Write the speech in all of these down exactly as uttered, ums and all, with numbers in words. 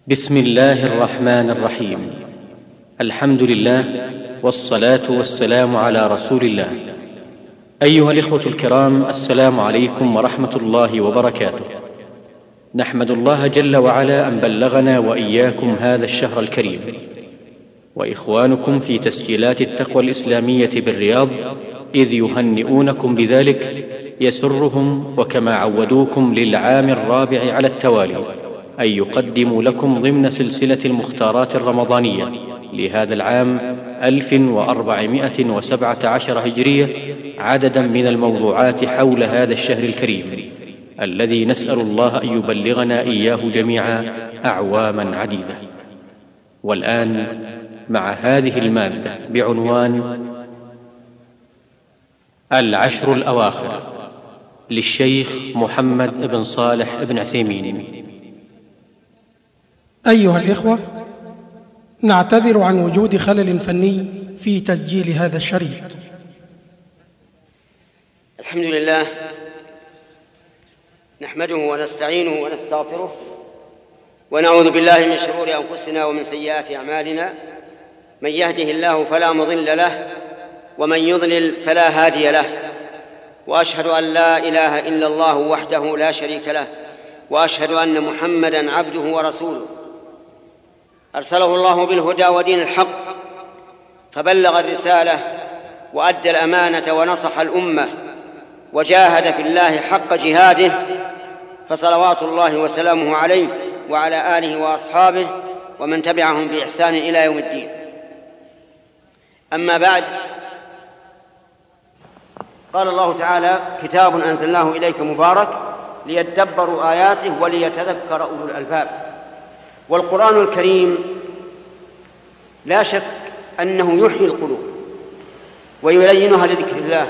بسم الله الرحمن الرحيم. الحمد لله والصلاة والسلام على رسول الله. أيها الإخوة الكرام، السلام عليكم ورحمة الله وبركاته. نحمد الله جل وعلا أن بلغنا وإياكم هذا الشهر الكريم، وإخوانكم في تسجيلات التقوى الإسلامية بالرياض إذ يهنئونكم بذلك يسرهم وكما عودوكم للعام الرابع على التوالي أن يقدموا لكم ضمن سلسلة المختارات الرمضانية لهذا العام ألف وأربعمائة وسبعة عشر هجرية عددا من الموضوعات حول هذا الشهر الكريم الذي نسأل الله أن يبلغنا إياه جميعا أعواما عديدة. والآن مع هذه المادة بعنوان العشر الأواخر للشيخ محمد بن صالح بن عثيمين. أيها الإخوة، نعتذر عن وجود خلل فني في تسجيل هذا الشريط. الحمد لله نحمده ونستعينه ونستغفره ونعوذ بالله من شرور أنفسنا ومن سيئات أعمالنا. من يهده الله فلا مضل له ومن يضلل فلا هادي له، وأشهد أن لا إله إلا الله وحده لا شريك له، وأشهد أن محمدًا عبده ورسوله أرسله الله بالهدى ودين الحق فبلغ الرسالة وأدى الأمانة ونصح الأمة وجاهد في الله حق جهاده، فصلوات الله وسلامه عليه وعلى آله وأصحابه ومن تبعهم بإحسان إلى يوم الدين. أما بعد، قال الله تعالى: كتاب أنزلناه إليك مبارك ليدبروا آياته وليتذكر أولو الألباب. والقرآن الكريم لا شك أنه يحيي القلوب ويلينها لذكر الله،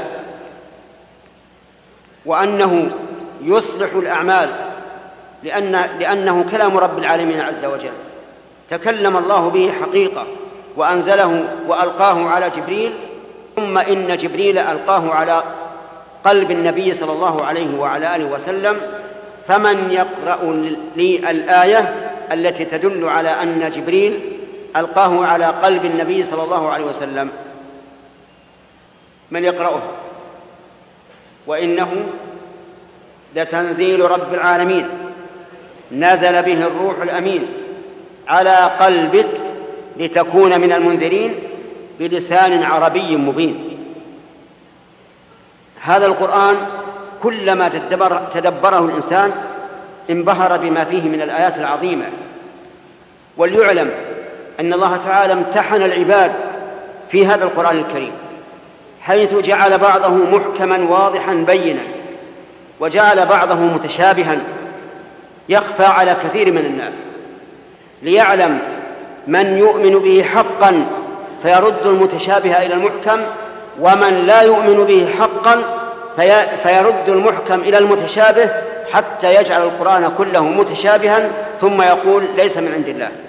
وأنه يصلح الأعمال، لأن لأنه كلام رب العالمين عز وجل، تكلم الله به حقيقة وأنزله وألقاه على جبريل، ثم إن جبريل ألقاه على قلب النبي صلى الله عليه وعلى آله وسلم. فمن يقرأ لي الآية التي تدل على أن جبريل ألقاه على قلب النبي صلى الله عليه وسلم؟ من يقرأه؟ وإنه لتنزيل رب العالمين نزل به الروح الأمين على قلبك لتكون من المنذرين بلسان عربي مبين. هذا القرآن كلما تدبر تدبره الإنسان انبهر بما فيه من الآيات العظيمة. وليعلم أن الله تعالى امتحن العباد في هذا القرآن الكريم، حيث جعل بعضه محكما واضحا بينا، وجعل بعضه متشابها يخفى على كثير من الناس، ليعلم من يؤمن به حقا فيرد المتشابه إلى المحكم، ومن لا يؤمن به حقا فيرد المحكم إلى المتشابه، حتى يجعل القرآن كله متشابها ثم يقول ليس من عند الله.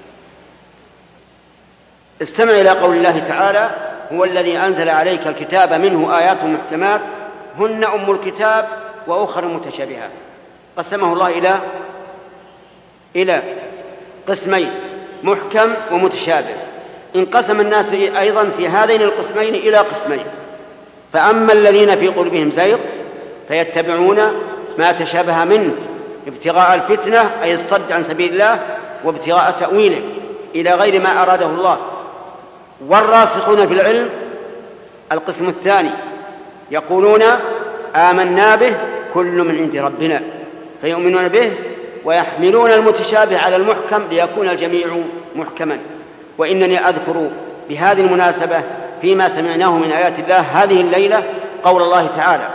استمع إلى قول الله تعالى: هو الذي أنزل عليك الكتاب منه آيات محكمات هن أم الكتاب وأخر متشابهات. قسمه الله إلى إلى قسمين: محكم ومتشابه. انقسم الناس أيضا في هذين القسمين إلى قسمين: فأما الذين في قلوبهم زيغ فيتبعون ما تشابه منه ابتغاء الفتنة، أي الصد عن سبيل الله، وابتغاء تأويله إلى غير ما أراده الله. والراسخون في العلم القسم الثاني يقولون آمنا به كل من عند ربنا، فيؤمنون به ويحملون المتشابه على المحكم ليكون الجميع محكما. وإنني أذكر بهذه المناسبة فيما سمعناه من آيات الله هذه الليلة قول الله تعالى: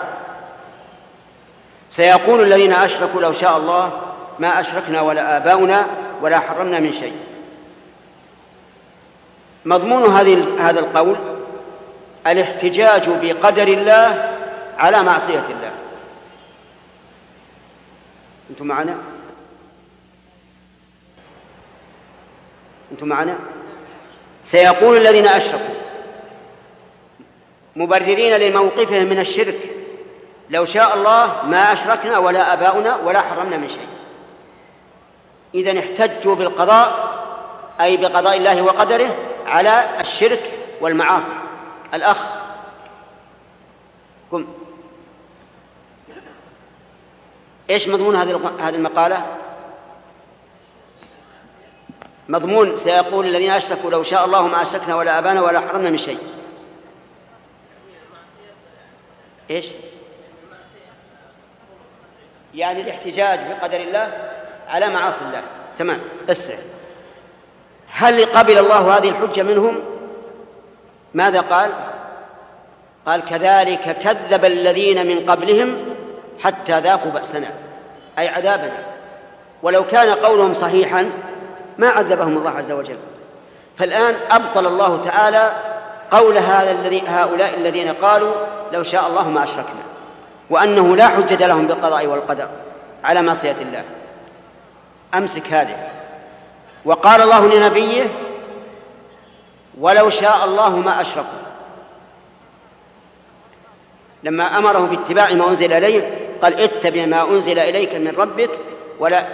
سيقول الذين أشركوا لو شاء الله ما أشركنا ولا آباؤنا ولا حرمنا من شيء. مضمون هذه هذا القول الاحتجاج بقدر الله على معصية الله. أنتم معنا؟ أنتم معنا؟ سيقول الذين أشركوا مبررين لموقفهم من الشرك: لو شاء الله ما أشركنا ولا آباؤنا ولا حرمنا من شيء. إذن احتجوا بالقضاء أي بقضاء الله وقدره على الشرك والمعاصي. الأخ قم. إيش مضمون هذه المقالة؟ مضمون سيقول الذين أشركوا لو شاء الله ما أشركنا ولا أبانا ولا حرمنا من شيء. إيش؟ يعني الاحتجاج بقدر الله على معاصي الله. تمام. اسمع، هل قبل الله هذه الحجة منهم؟ ماذا قال؟ قال كذلك كذب الذين من قبلهم حتى ذاقوا بأسنا، أي عذابنا. ولو كان قولهم صحيحا ما عذبهم الله عز وجل. فالآن أبطل الله تعالى قول هؤلاء الذين قالوا لو شاء الله ما أشركنا، وأنه لا حجة لهم بالقضاء والقدر على معصية الله. أمسك هذه. وقال الله لنبيه ولو شاء الله ما أشركوا، لما أمره باتباع ما أنزل إليه قال اتبع ما أنزل إليك من ربك ولا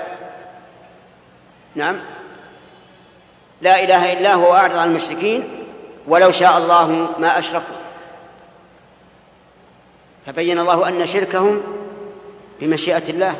نعم لا إله إلا هو أعرض عن المشركين ولو شاء الله ما أشركوا. فبين الله أن شركهم بمشيئة الله،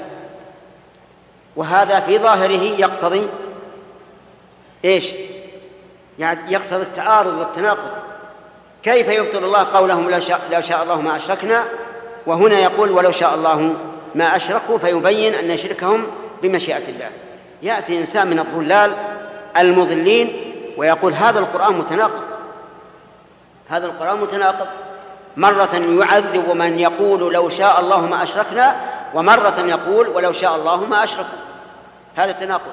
وهذا في ظاهره يقتضي إيش؟ يعني يقتضي التعارض والتناقض. كيف يبطل الله قولهم لو شاء, لو شاء الله ما أشركنا، وهنا يقول ولو شاء الله ما أشركوا، فيبين أن شركهم بمشيئة الله. يأتي إنسان من الضلال المضلين ويقول هذا القرآن متناقض، هذا القرآن متناقض. مرة يعذب من يقول لو شاء الله ما أشركنا، ومرة يقول ولو شاء الله ما أشركوا. هذا التناقض.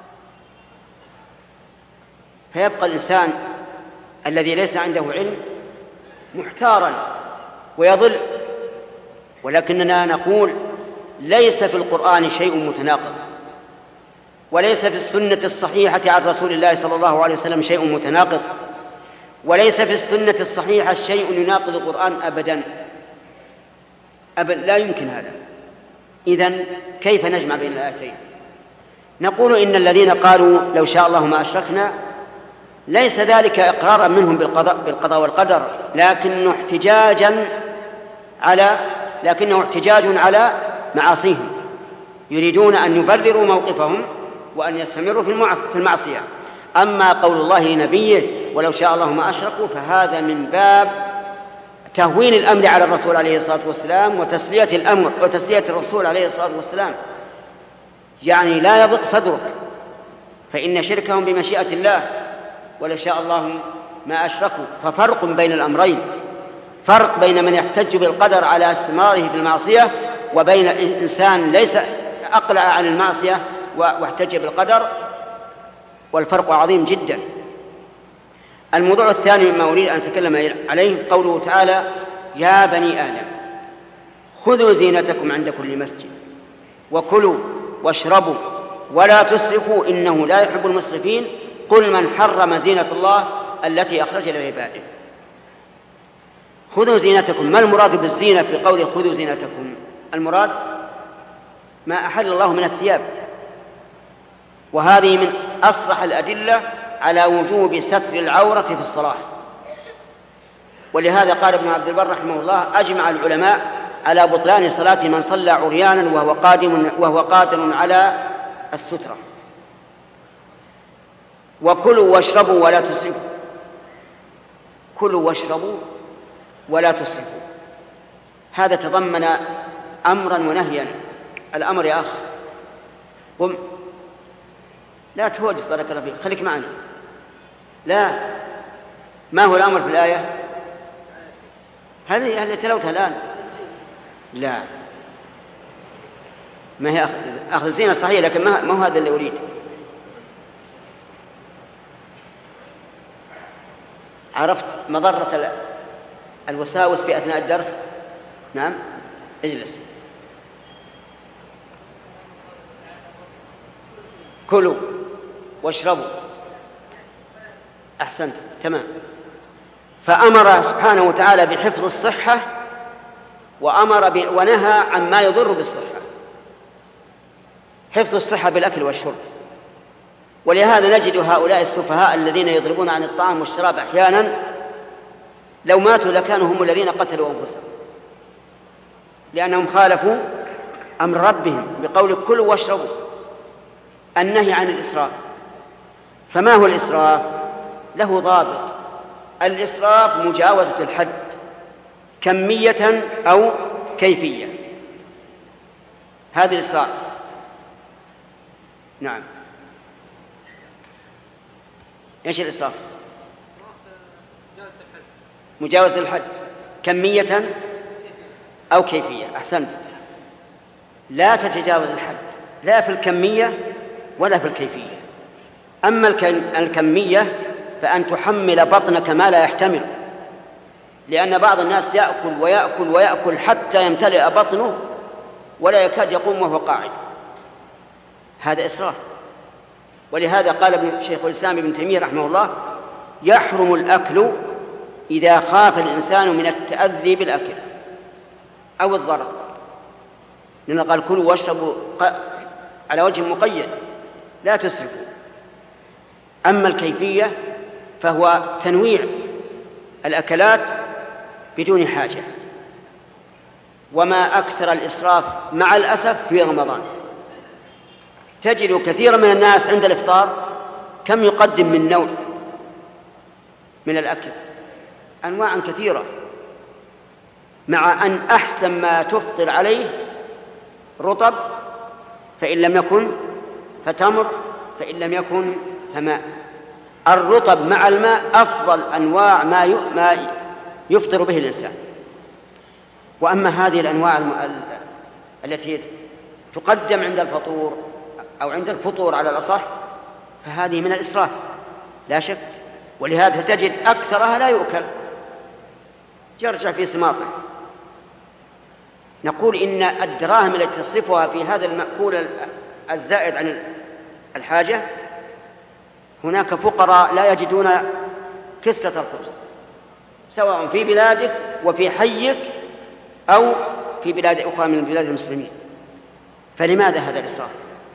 فيبقى الإنسان الذي ليس عنده علم محتارا ويضل. ولكننا نقول ليس في القرآن شيء متناقض، وليس في السنة الصحيحة عن رسول الله صلى الله عليه وسلم شيء متناقض، وليس في السنة الصحيحة شيء يناقض القرآن أبدا أبدا، لا يمكن هذا. إذن كيف نجمع بين الآيتين؟ نقول إن الذين قالوا لو شاء الله ما أشركنا ليس ذلك إقرارا منهم بالقضاء, بالقضاء والقدر، لكنه احتجاجا على لكنه احتجاج على معاصيهم. يريدون أن يبرروا موقفهم وأن يستمروا في المعصية. أما قول الله لنبيه ولو شاء الله ما أشركوا فهذا من باب تهوين الأمر على الرسول عليه الصلاة والسلام وتسلية الأمر وتسلية الرسول عليه الصلاة والسلام. يعني لا يضق صدرك، فإن شركهم بمشيئة الله ولو شاء الله ما أشركوا. ففرق بين الأمرين، فرق بين من يحتج بالقدر على استمراره في المعصية وبين إنسان ليس أقلع عن المعصية واحتج بالقدر، والفرق عظيم جدا. الموضوع الثاني مما أريد أن أتكلم عليه قوله تعالى يا بني آدم خذوا زينتكم عند كل مسجد وكلوا واشربوا ولا تسرفوا إنه لا يحب المسرفين قل من حرم زينة الله التي أخرج لعباده. خذوا زينتكم، ما المراد بالزينة في قوله خذوا زينتكم؟ المراد ما أحل الله من الثياب، وهذه من أصرح الأدلة على وجوب ستر العورة في الصلاة. ولهذا قال ابن عبد البر رحمه الله أجمع العلماء على بطلان صلاة من صلى عريانا وهو قادم وهو قادر على السترة. وكلوا واشربوا ولا تسرفوا، كلوا واشربوا ولا تسرفوا، هذا تضمن أمرا ونهيا. الأمر يا أخ قم، لا تهوجس بارك الله فيك، خليك معنا. لا، ما هو الأمر في الآية؟ هذه هل تلوتها الآن؟ لا، ما هي أخذ الزينة صحيح، لكن ما هو هذا اللي أريد. عرفت مضرة الوساوس في أثناء الدرس؟ نعم، اجلس. كلوا واشربوا، أحسنت، تمام. فأمر سبحانه وتعالى بحفظ الصحة وأمر ب... ونهى عن ما يضر بالصحة. حفظ الصحة بالأكل والشرب، ولهذا نجد هؤلاء السفهاء الذين يضربون عن الطعام والشراب أحيانا لو ماتوا لكانوا هم الذين قتلوا أنفسهم، لأنهم خالفوا أمر ربهم بقول كلوا واشربوا، النهي عن الإسراف. فما هو الإسراف؟ له ضابط. الإسراف مجاوزة الحد كمية أو كيفية، هذا الإسراف. نعم. إيش الإسراف؟ مجاوزة الحد كمية أو كيفية. أحسنت، لا تتجاوز الحد لا في الكمية ولا في الكيفية. أما الكمية فأن تحمل بطنك ما لا يحتمل، لأن بعض الناس يأكل ويأكل ويأكل حتى يمتلئ بطنه ولا يكاد يقوم وهو قاعد، هذا إسراف. ولهذا قال شيخ الإسلام ابن تيمية رحمه الله: يحرم الأكل إذا خاف الإنسان من التأذي بالأكل أو الضرر، لأنه قال كلوا واشربوا على وجه مقيد لا تسرفوا. أما الكيفية فهو تنويع الأكلات بدون حاجة. وما أكثر الإسراف مع الأسف في رمضان، تجد كثيرا من الناس عند الإفطار كم يقدم من نوع من الأكل، أنواع كثيرة، مع أن أحسن ما تفطر عليه رطب، فإن لم يكن فتمر، فإن لم يكن فماء. الرطب مع الماء أفضل أنواع ما يفطر به الإنسان. وأما هذه الأنواع التي تقدم عند الفطور أو عند الفطور على الأصح فهذه من الإسراف لا شك، ولهذا تجد أكثرها لا يؤكل، يرجع في سماطه. نقول إن الدراهم التي تصرفها في هذا المأكول الزائد عن الحاجة، هناك فقراء لا يجدون كسرة الخبز، سواء في بلادك وفي حيك أو في بلاد أخرى من بلاد المسلمين. فلماذا هذا الإسراف؟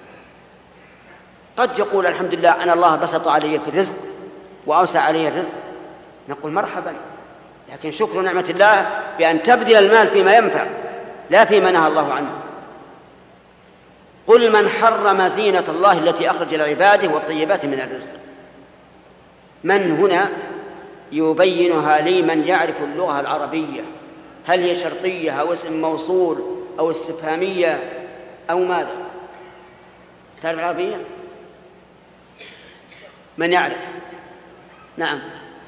قد يقول الحمد لله أن الله بسط علي في الرزق وأوسع علي الرزق، نقول مرحبا، لكن شكر نعمة الله بأن تبذل المال فيما ينفع لا فيما نهى الله عنه. قل من حرم زينة الله التي أخرج لعباده والطيبات من الرزق. من هنا يبينها لي من يعرف اللغة العربية، هل هي شرطية أو اسم موصول أو استفهامية أو ماذا؟ تعرف العربية؟ من يعرف؟ نعم،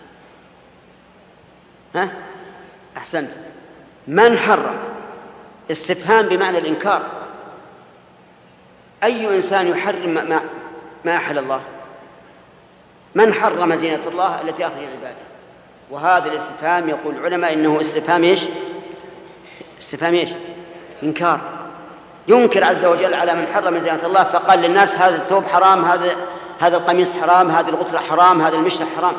ها؟ أحسنت. من حرم استفهام بمعنى الإنكار. أي إنسان يحرم ما, ما أحل الله؟ من حرم زينة الله التي أخرج لعباده؟ وهذا الاستفهام يقول العلماء إنه استفهام إيش؟ استفهام إيش؟ إنكار. ينكر عز وجل على من حرم زينة الله، فقال للناس هذا الثوب حرام، هذا هذا القميص حرام، هذه الغترة حرام، هذا المشط حرام.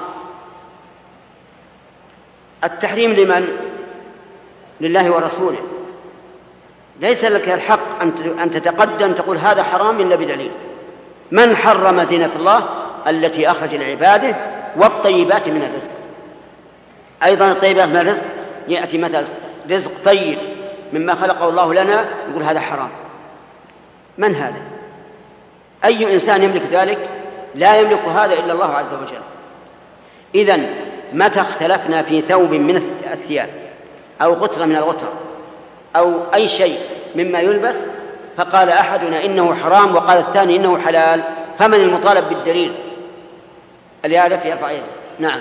التحريم لمن؟ لله ورسوله. ليس لك الحق أن تتقدم تقول هذا حرام إلا بدليل. من حرم زينة الله التي أخرج لعباده والطيبات من الرزق. أيضا الطيبات من الرزق يأتي مثل رزق طيب مما خلقه الله لنا، يقول هذا حرام. من هذا؟ أي إنسان يملك ذلك؟ لا يملك هذا إلا الله عز وجل. إذن متى اختلفنا في ثوب من الثياب أو غترة من الغتر أو أي شيء مما يلبس، فقال أحدنا إنه حرام وقال الثاني إنه حلال، فمن المطالب بالدليل؟ اللي يعرف يرفع يده. نعم،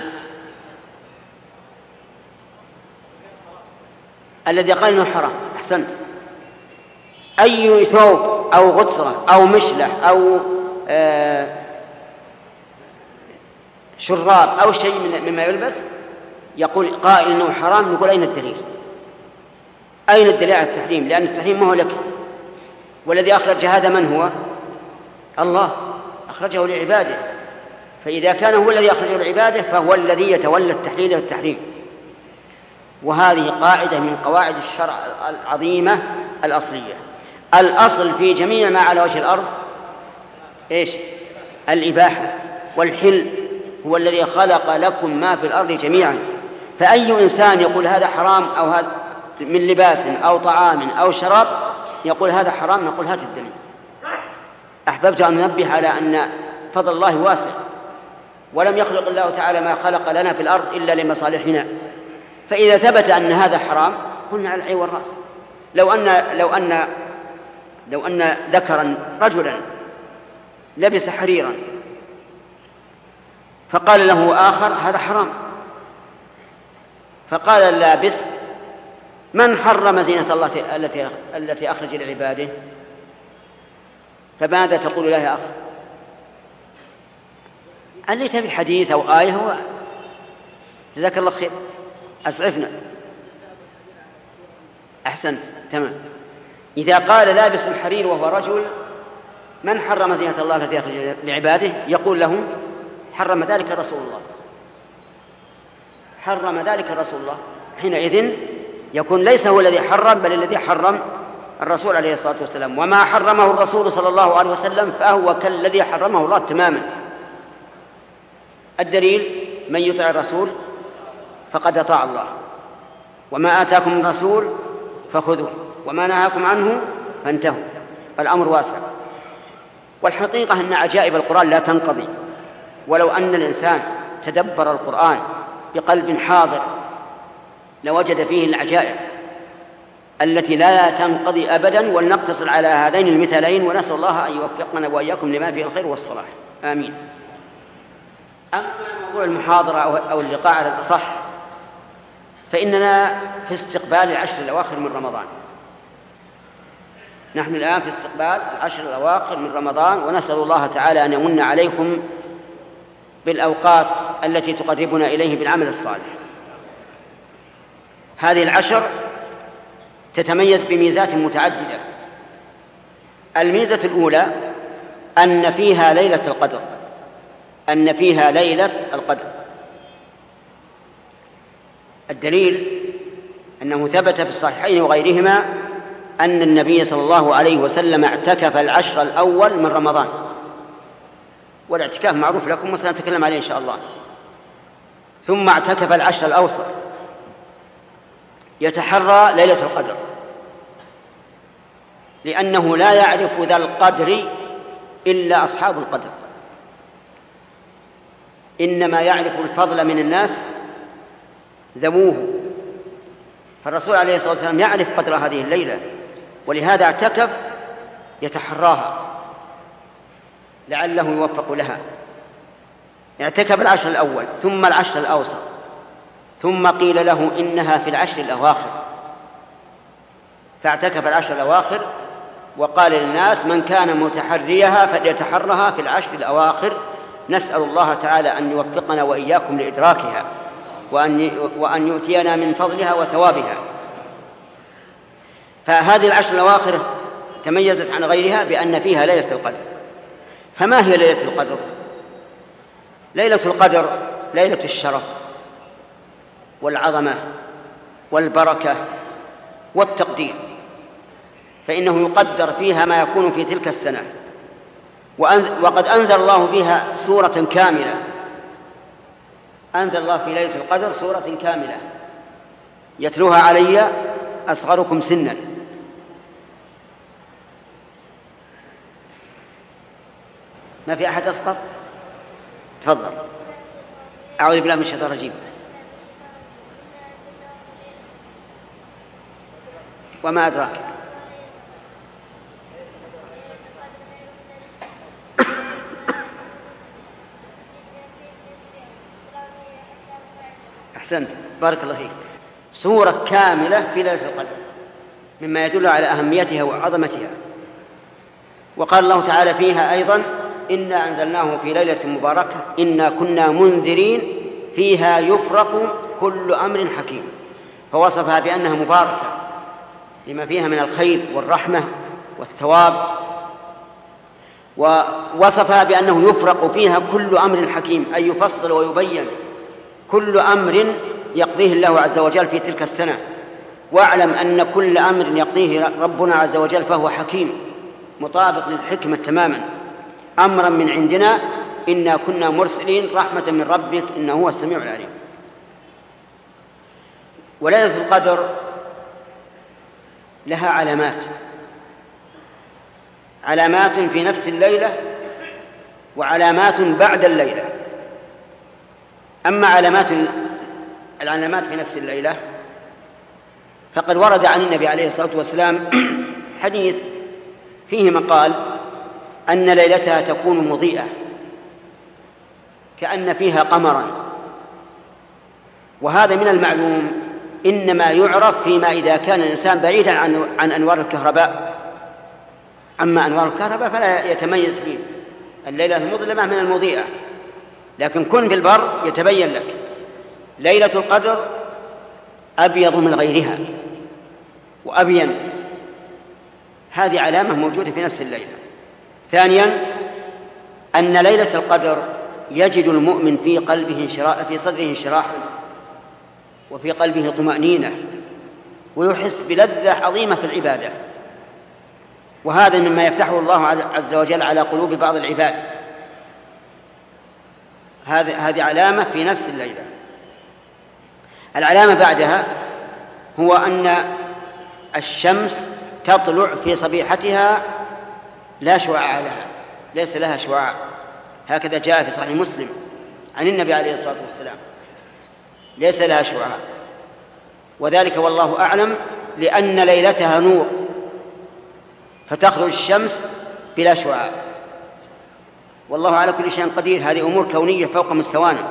الذي قال إنه حرام. أحسنت. أي ثوب أو غترة أو مشلح أو آه شراب أو شيء مما يلبس يقول قائل إنه حرام، نقول أين الدليل؟ أين الدليل على التحريم؟ لأن التحريم ما هو لك، والذي أخرج هذا من هو؟ الله، أخرجه لعباده. فإذا كان هو الذي أخرجه لعباده فهو الذي يتولى التحليل والتحريم. وهذه قاعدة من قواعد الشرع العظيمة الأصلية. الأصل في جميع ما على وجه الأرض إيش؟ الإباحة والحل، هو الذي خلق لكم ما في الأرض جميعا. فأي إنسان يقول هذا حرام أو هذا من لباس أو طعام أو شراب يقول هذا حرام، نقول هات الدليل. أحببت أن ننبه على أن فضل الله واسع، ولم يخلق الله تعالى ما خلق لنا في الأرض إلا لمصالحنا. فإذا ثبت أن هذا حرام قلنا على العين والرأس. لو أن لو أن لو أن ذكرا رجلا لبس حريرا فقال له آخر هذا حرام، فقال اللابس من حرم زينة الله التي التي أخرج لعباده؟ فماذا تقول له يا أخ؟ اللي تبي حديث أو آية هو جزاك الله خير أسعفنا. أحسنت تمام. إذا قال لابس الحرير وهو رجل من حرم زينة الله التي أخرج لعباده؟ يقول له حرم ذلك رسول الله، حرم ذلك رسول الله. حينئذ يكون ليس هو الذي حرم بل الذي حرم الرسول عليه الصلاة والسلام، وما حرمه الرسول صلى الله عليه وسلم فهو كالذي حرمه الله تماما. الدليل من يطع الرسول فقد أطاع الله، وما آتاكم الرسول فخذوه وما نهاكم عنه فانتهوا. الأمر واسع. والحقيقة أن عجائب القرآن لا تنقضي، ولو أن الإنسان تدبر القرآن بقلب حاضر لوجد فيه العجائب التي لا تنقضي أبدا. ولنقتصر على هذين المثالين، ونسأل الله أن يوفقنا وإياكم لما فيه الخير والصلاح، آمين. أما موضوع المحاضرة أو اللقاء على الأصح، فإننا في استقبال العشر الأواخر من رمضان. نحن الآن في استقبال العشر الأواخر من رمضان، ونسأل الله تعالى أن يمن عليكم بالأوقات التي تقربنا إليه بالعمل الصالح. هذه العشر تتميز بميزات متعددة. الميزة الأولى أن فيها ليلة القدر، أن فيها ليلة القدر. الدليل أنه ثبت في الصحيحين وغيرهما أن النبي صلى الله عليه وسلم اعتكف العشر الأول من رمضان، والاعتكاف معروف لكم وسنتكلم عليه إن شاء الله. ثم اعتكف العشر الأوسط يتحرى ليلة القدر، لأنه لا يعرف ذا القدر إلا أصحاب القدر، إنما يعرف الفضل من الناس ذووه. فالرسول عليه الصلاة والسلام يعرف قدر هذه الليلة، ولهذا اعتكف يتحراها لعله يوفق لها. اعتكف العشر الأول ثم العشر الأوسط، ثم قيل له إنها في العشر الأواخر، فاعتكف العشر الأواخر وقال للناس من كان متحريها فليتحرها في العشر الأواخر. نسأل الله تعالى أن يوفقنا وإياكم لإدراكها، وأن وأن يؤتينا من فضلها وثوابها. فهذه العشر الأواخر تميزت عن غيرها بأن فيها ليلة القدر. فما هي ليلة القدر؟ ليلة القدر ليلة الشرف والعظمة والبركة والتقدير، فإنه يقدر فيها ما يكون في تلك السنة. وقد أنزل الله فيها سورة كاملة، أنزل الله في ليلة القدر سورة كاملة يتلوها علي أصغركم سنا. ما في أحد أصغر؟ تفضل. أعوذ بالله من الشيطان الرجيم. وما أدراك. أحسنت، بارك الله فيك. سورة كاملة في ليلة القدر مما يدل على أهميتها وعظمتها. وقال الله تعالى فيها أيضا إنا أنزلناه في ليلة مباركة إنا كنا منذرين فيها يفرق كل أمر حكيم، فوصفها بأنها مباركة لما فيها من الخير والرحمة والثواب، ووصفها بأنه يفرق فيها كل أمر حكيم، أي يفصل ويبين كل أمر يقضيه الله عز وجل في تلك السنة. واعلم أن كل أمر يقضيه ربنا عز وجل فهو حكيم مطابق للحكمة تماما، أمرا من عندنا إنا كنا مرسلين رحمة من ربك إنه هو السميع العليم. وليلة القدر لها علامات، علامات في نفس الليلة وعلامات بعد الليلة. أما علامات العلامات في نفس الليلة فقد ورد عن النبي عليه الصلاة والسلام حديث فيه مقال أن ليلتها تكون مضيئة كأن فيها قمرا، وهذا من المعلوم إنما يعرف فيما إذا كان الإنسان بعيدا عن, عن أنوار الكهرباء. أما أنوار الكهرباء فلا يتميز فيه الليلة المظلمة من المضيئة، لكن كن في البر يتبين لك. ليلة القدر أبيض من غيرها وأبين، هذه علامة موجودة في نفس الليلة. ثانيا أن ليلة القدر يجد المؤمن في قلبه انشراح، في صدره انشراحا وفي قلبه طمأنينة، ويحس بلذة عظيمة في العبادة، وهذا مما يفتحه الله عز وجل على قلوب بعض العباد. هذه علامة في نفس الليلة. العلامة بعدها هو أن الشمس تطلع في صبيحتها لا شعاع لها، ليس لها شعاع، هكذا جاء في صحيح مسلم عن النبي عليه الصلاة والسلام، ليس لها شعاع، وذلك والله أعلم لأن ليلتها نور فتخرج الشمس بلا شعاع، والله على كل شيء قدير. هذه أمور كونية فوق مستوانا.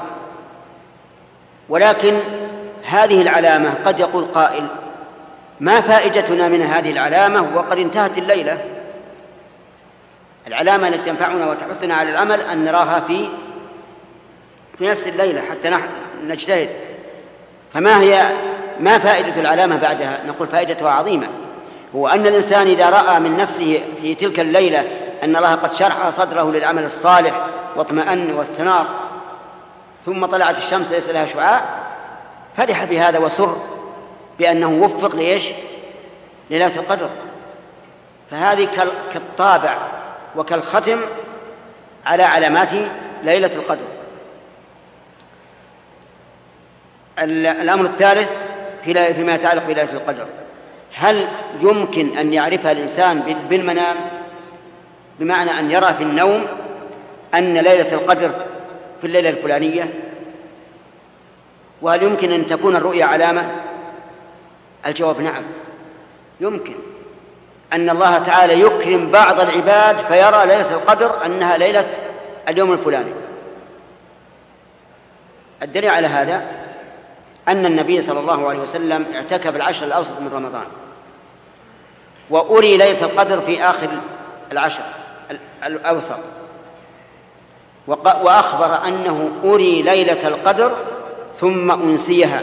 ولكن هذه العلامة قد يقول قائل: ما فائدتنا من هذه العلامة وقد انتهت الليلة؟ العلامة التي تنفعنا وتحثنا على العمل أن نراها في في نفس الليلة حتى نجتهد. فما هي ما فائدة العلامة بعدها؟ نقول فائدتها عظيمة، هو أن الإنسان إذا رأى من نفسه في تلك الليلة أن الله قد شرح صدره للعمل الصالح واطمأن واستنار، ثم طلعت الشمس ليس لها شعاع، فرح بهذا وسر بأنه وفق ليش؟ ليلة القدر. فهذه كالطابع وكالختم على علامات ليلة القدر. الأمر الثالث فيما يتعلق بليلة القدر: هل يمكن أن يعرفها الإنسان بالمنام، بمعنى أن يرى في النوم أن ليلة القدر في الليلة الفلانية؟ وهل يمكن أن تكون الرؤيا علامة؟ الجواب نعم، يمكن أن الله تعالى يكرم بعض العباد فيرى ليلة القدر أنها ليلة اليوم الفلاني. الدليل على هذا أن النبي صلى الله عليه وسلم اعتكف العشر الأوسط من رمضان، وأري ليلة القدر في آخر العشر الأوسط، وأخبر أنه أري ليلة القدر ثم أنسيها،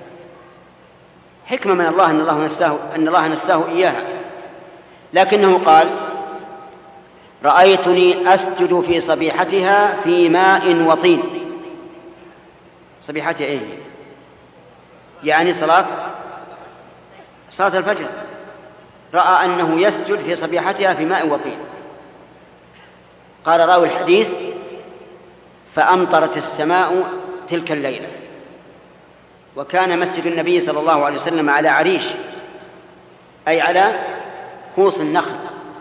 حكمة من الله أن الله نساه, أن الله نساه إياها. لكنه قال: رأيتني أسجد في صبيحتها في ماء وطين. صبيحتها إيه؟ يعني صلاة صلاة الفجر. رأى أنه يسجد في صبيحتها في ماء وطين. قال راوي الحديث: فأمطرت السماء تلك الليلة. وكان مسجد النبي صلى الله عليه وسلم على عريش، أي على خوص النخل،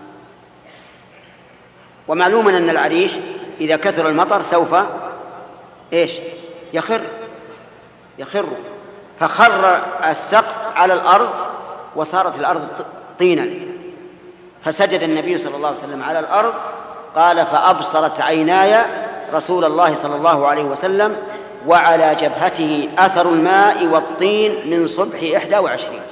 ومعلوم أن العريش إذا كثر المطر سوف إيش؟ يخر يخر فخر السقف على الأرض وصارت الأرض طينا، فسجد النبي صلى الله عليه وسلم على الأرض. قال: فأبصرت عيناي رسول الله صلى الله عليه وسلم وعلى جبهته أثر الماء والطين من صبح إحدى وعشرين.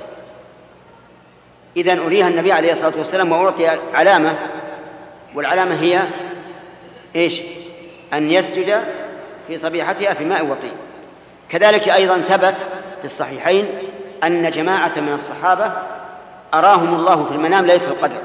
إذن أريها النبي عليه الصلاة والسلام وأعطي علامة، والعلامة هي إيش؟ أن يسجد في صبيحتها في ماء وطين. كذلك أيضا ثبت في الصحيحين أن جماعة من الصحابة أراهم الله في المنام ليلة القدر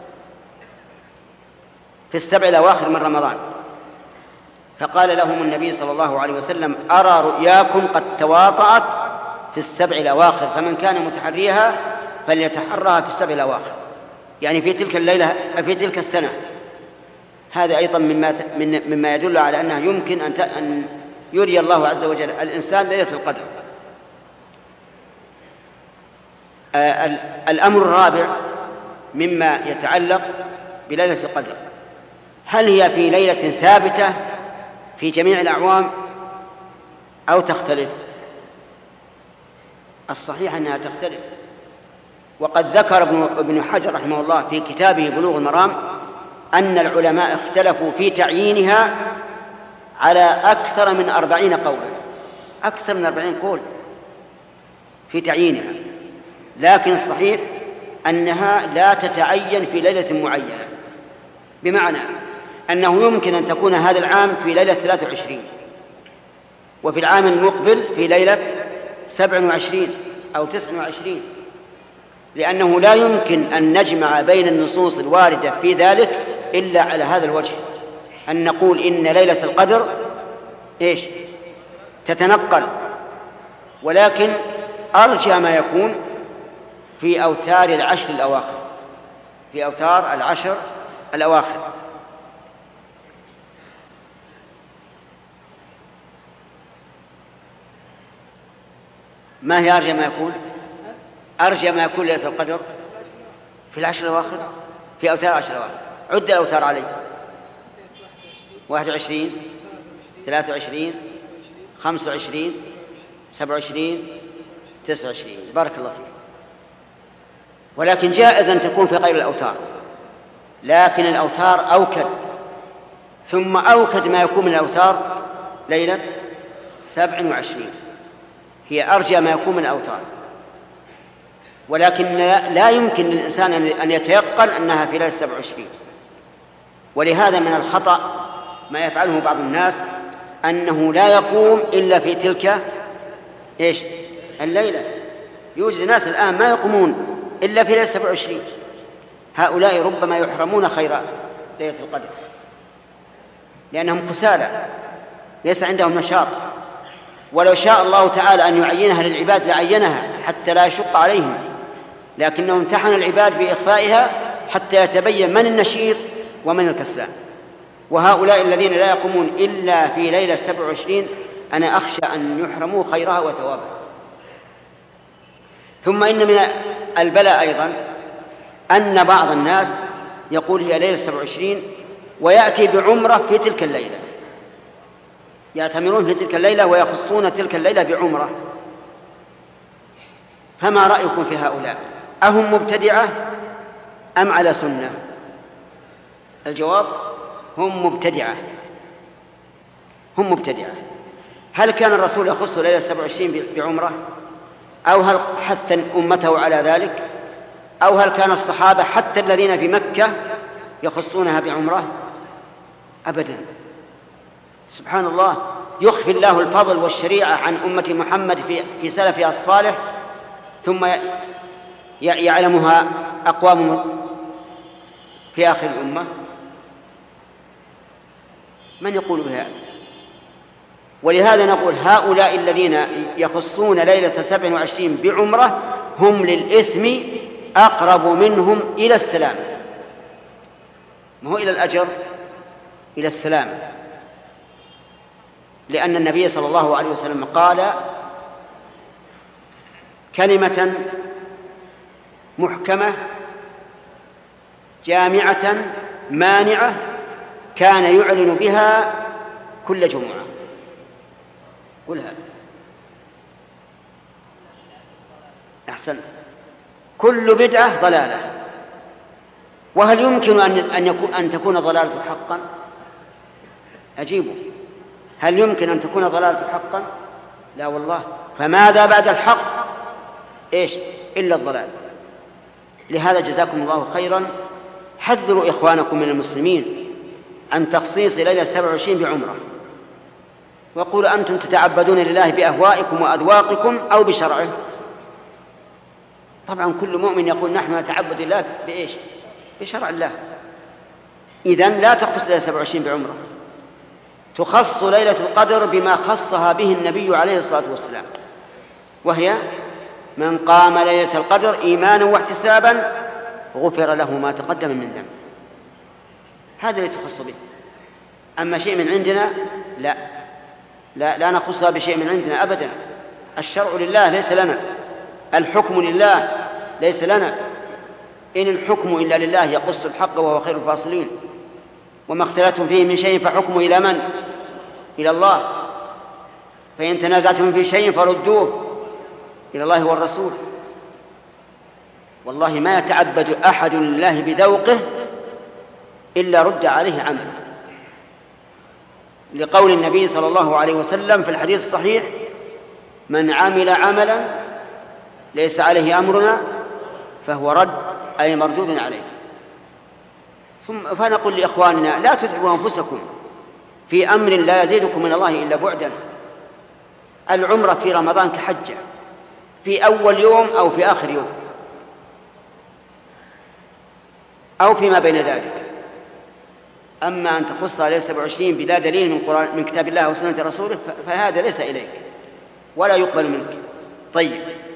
في السبع الأواخر من رمضان، فقال لهم النبي صلى الله عليه وسلم: أرى رؤياكم قد تواطأت في السبع الأواخر، فمن كان متحريها فليتحرها في السبع الأواخر، يعني في تلك الليلة في تلك السنة. هذا أيضا مما مما يدل على أنها يمكن أن يري الله عز وجل الإنسان ليلة القدر. الأمر الرابع مما يتعلق بليلة القدر، هل هي في ليلة ثابتة في جميع الأعوام أو تختلف؟ الصحيح أنها تختلف، وقد ذكر ابن حجر رحمه الله في كتابه بلوغ المرام أن العلماء اختلفوا في تعيينها على أكثر من أربعين قولا، أكثر من أربعين قول في تعيينها، لكن الصحيح أنها لا تتعين في ليلة معينة، بمعنى أنه يمكن أن تكون هذا العام في ليلة ثلاثة وعشرين، وفي العام المقبل في ليلة سبعة وعشرين أو تسعة وعشرين، لأنه لا يمكن أن نجمع بين النصوص الواردة في ذلك إلا على هذا الوجه، أن نقول إن ليلة القدر إيش تتنقل، ولكن أرجى ما يكون في أوتار العشر الأواخر، في أوتار العشر الأواخر. ما هي أرجى ما يكون؟ أرجى ما يكون ليلة القدر في العشر الأواخر، في أوتار العشر الأواخر. عد الأوتار عليه: واحد وعشرين، ثلاثة وعشرين، خمسة وعشرين، سبعة وعشرين، تسعة وعشرين. بارك الله فيك. ولكن جائز أن تكون في غير الأوتار، لكن الأوتار أوكد، ثم أوكد ما يكون من الأوتار ليلة سبع وعشرين، هي أرجى ما يكون من الأوتار، ولكن لا يمكن للإنسان أن يتيقن أنها في ليلة سبع وعشرين. ولهذا من الخطأ ما يفعله بعض الناس أنه لا يقوم إلا في تلك إيش الليلة. يوجد ناس الآن ما يقومون إلا في ليلة سبع وعشرين، هؤلاء ربما يحرمون خير ليلة القدر، لأنهم كسالى ليس عندهم نشاط، ولو شاء الله تعالى أن يعينها للعباد لعينها حتى لا يشق عليهم، لكنه امتحن العباد بإخفائها حتى يتبين من النشيط ومن الكسلان. وهؤلاء الذين لا يقومون إلا في ليلة سبع وعشرين أنا أخشى أن يحرموا خيرها وثوابها. ثم إن من البلاء أيضا أن بعض الناس يقول هي ليلة سبع وعشرين ويأتي بعمرة في تلك الليلة، يعتمرون في تلك الليلة ويخصون تلك الليلة بعمرة. فما رأيكم في هؤلاء؟ أهم مبتدعة أم على سنة؟ الجواب: هم مبتدعة، هم مبتدعة. هل كان الرسول يخص ليلة سبع وعشرين بعمرة؟ أو هل حث أمته على ذلك؟ أو هل كان الصحابة حتى الذين في مكة يخصونها بعمرة؟ أبدا. سبحان الله، يخفي الله الفضل والشريعة عن أمة محمد في, في سلفها الصالح، ثم يعلمها أقوام في آخر الأمة. من يقول بها؟ ولهذا نقول هؤلاء الذين يخصون ليلة سبع وعشرين بعمرة هم للإثم أقرب منهم إلى السلام، ما هو إلى الأجر، إلى السلام، لأن النبي صلى الله عليه وسلم قال كلمة محكمة جامعة مانعة كان يعلن بها كل جمعة. قلها. أحسنت. كل بدعة ضلالة. وهل يمكن أن يكون أن تكون ضلالة حقا؟ أجيبوا، هل يمكن أن تكون ضلالة حقا؟ لا والله. فماذا بعد الحق؟ إيش إلا الضلال. لهذا جزاكم الله خيرا، حذروا إخوانكم من المسلمين عن تخصيص ليلة سبع وعشرين بعمرة، وقولوا أنتم تتعبدون لله بأهوائكم وأذواقكم أو بشرعه. طبعا كل مؤمن يقول نحن نتعبد الله بإيش؟ بشرع الله. إذن لا تخص ليلة سبع وعشرين بعمرة، تخص ليلة القدر بما خصها به النبي عليه الصلاة والسلام، وهي من قام ليلة القدر إيمانا واحتسابا غفر له ما تقدم من ذنبه. هذا اللي تخص به. أما شيء من عندنا لا لا, لا نخصها بشيء من عندنا أبدا. الشرع لله ليس لنا، الحكم لله ليس لنا، إن الحكم إلا لله يقص الحق وهو خير الفاصلين. وما اختلفتم فيه من شيء فحكمه إلى من؟ إلى الله. فإن تنازعتم في شيء فردوه إلى الله والرسول. والله ما يتعبد أحد لله بذوقه إلا رد عليه عمله، لقول النبي صلى الله عليه وسلم في الحديث الصحيح: من عمل عملا ليس عليه أمرنا فهو رد، أي مردود عليه. ثم فنقول لإخواننا: لا تتعبوا أنفسكم في أمر لا يزيدكم من الله إلا بعدا. العمرة في رمضان كحجة، في أول يوم أو في آخر يوم أو فيما بين ذلك. أما أن تخصها ليلة سبع وعشرين بلا دليل من, قرآن من كتاب الله وسنة رسوله فهذا ليس إليك ولا يقبل منك. طيب،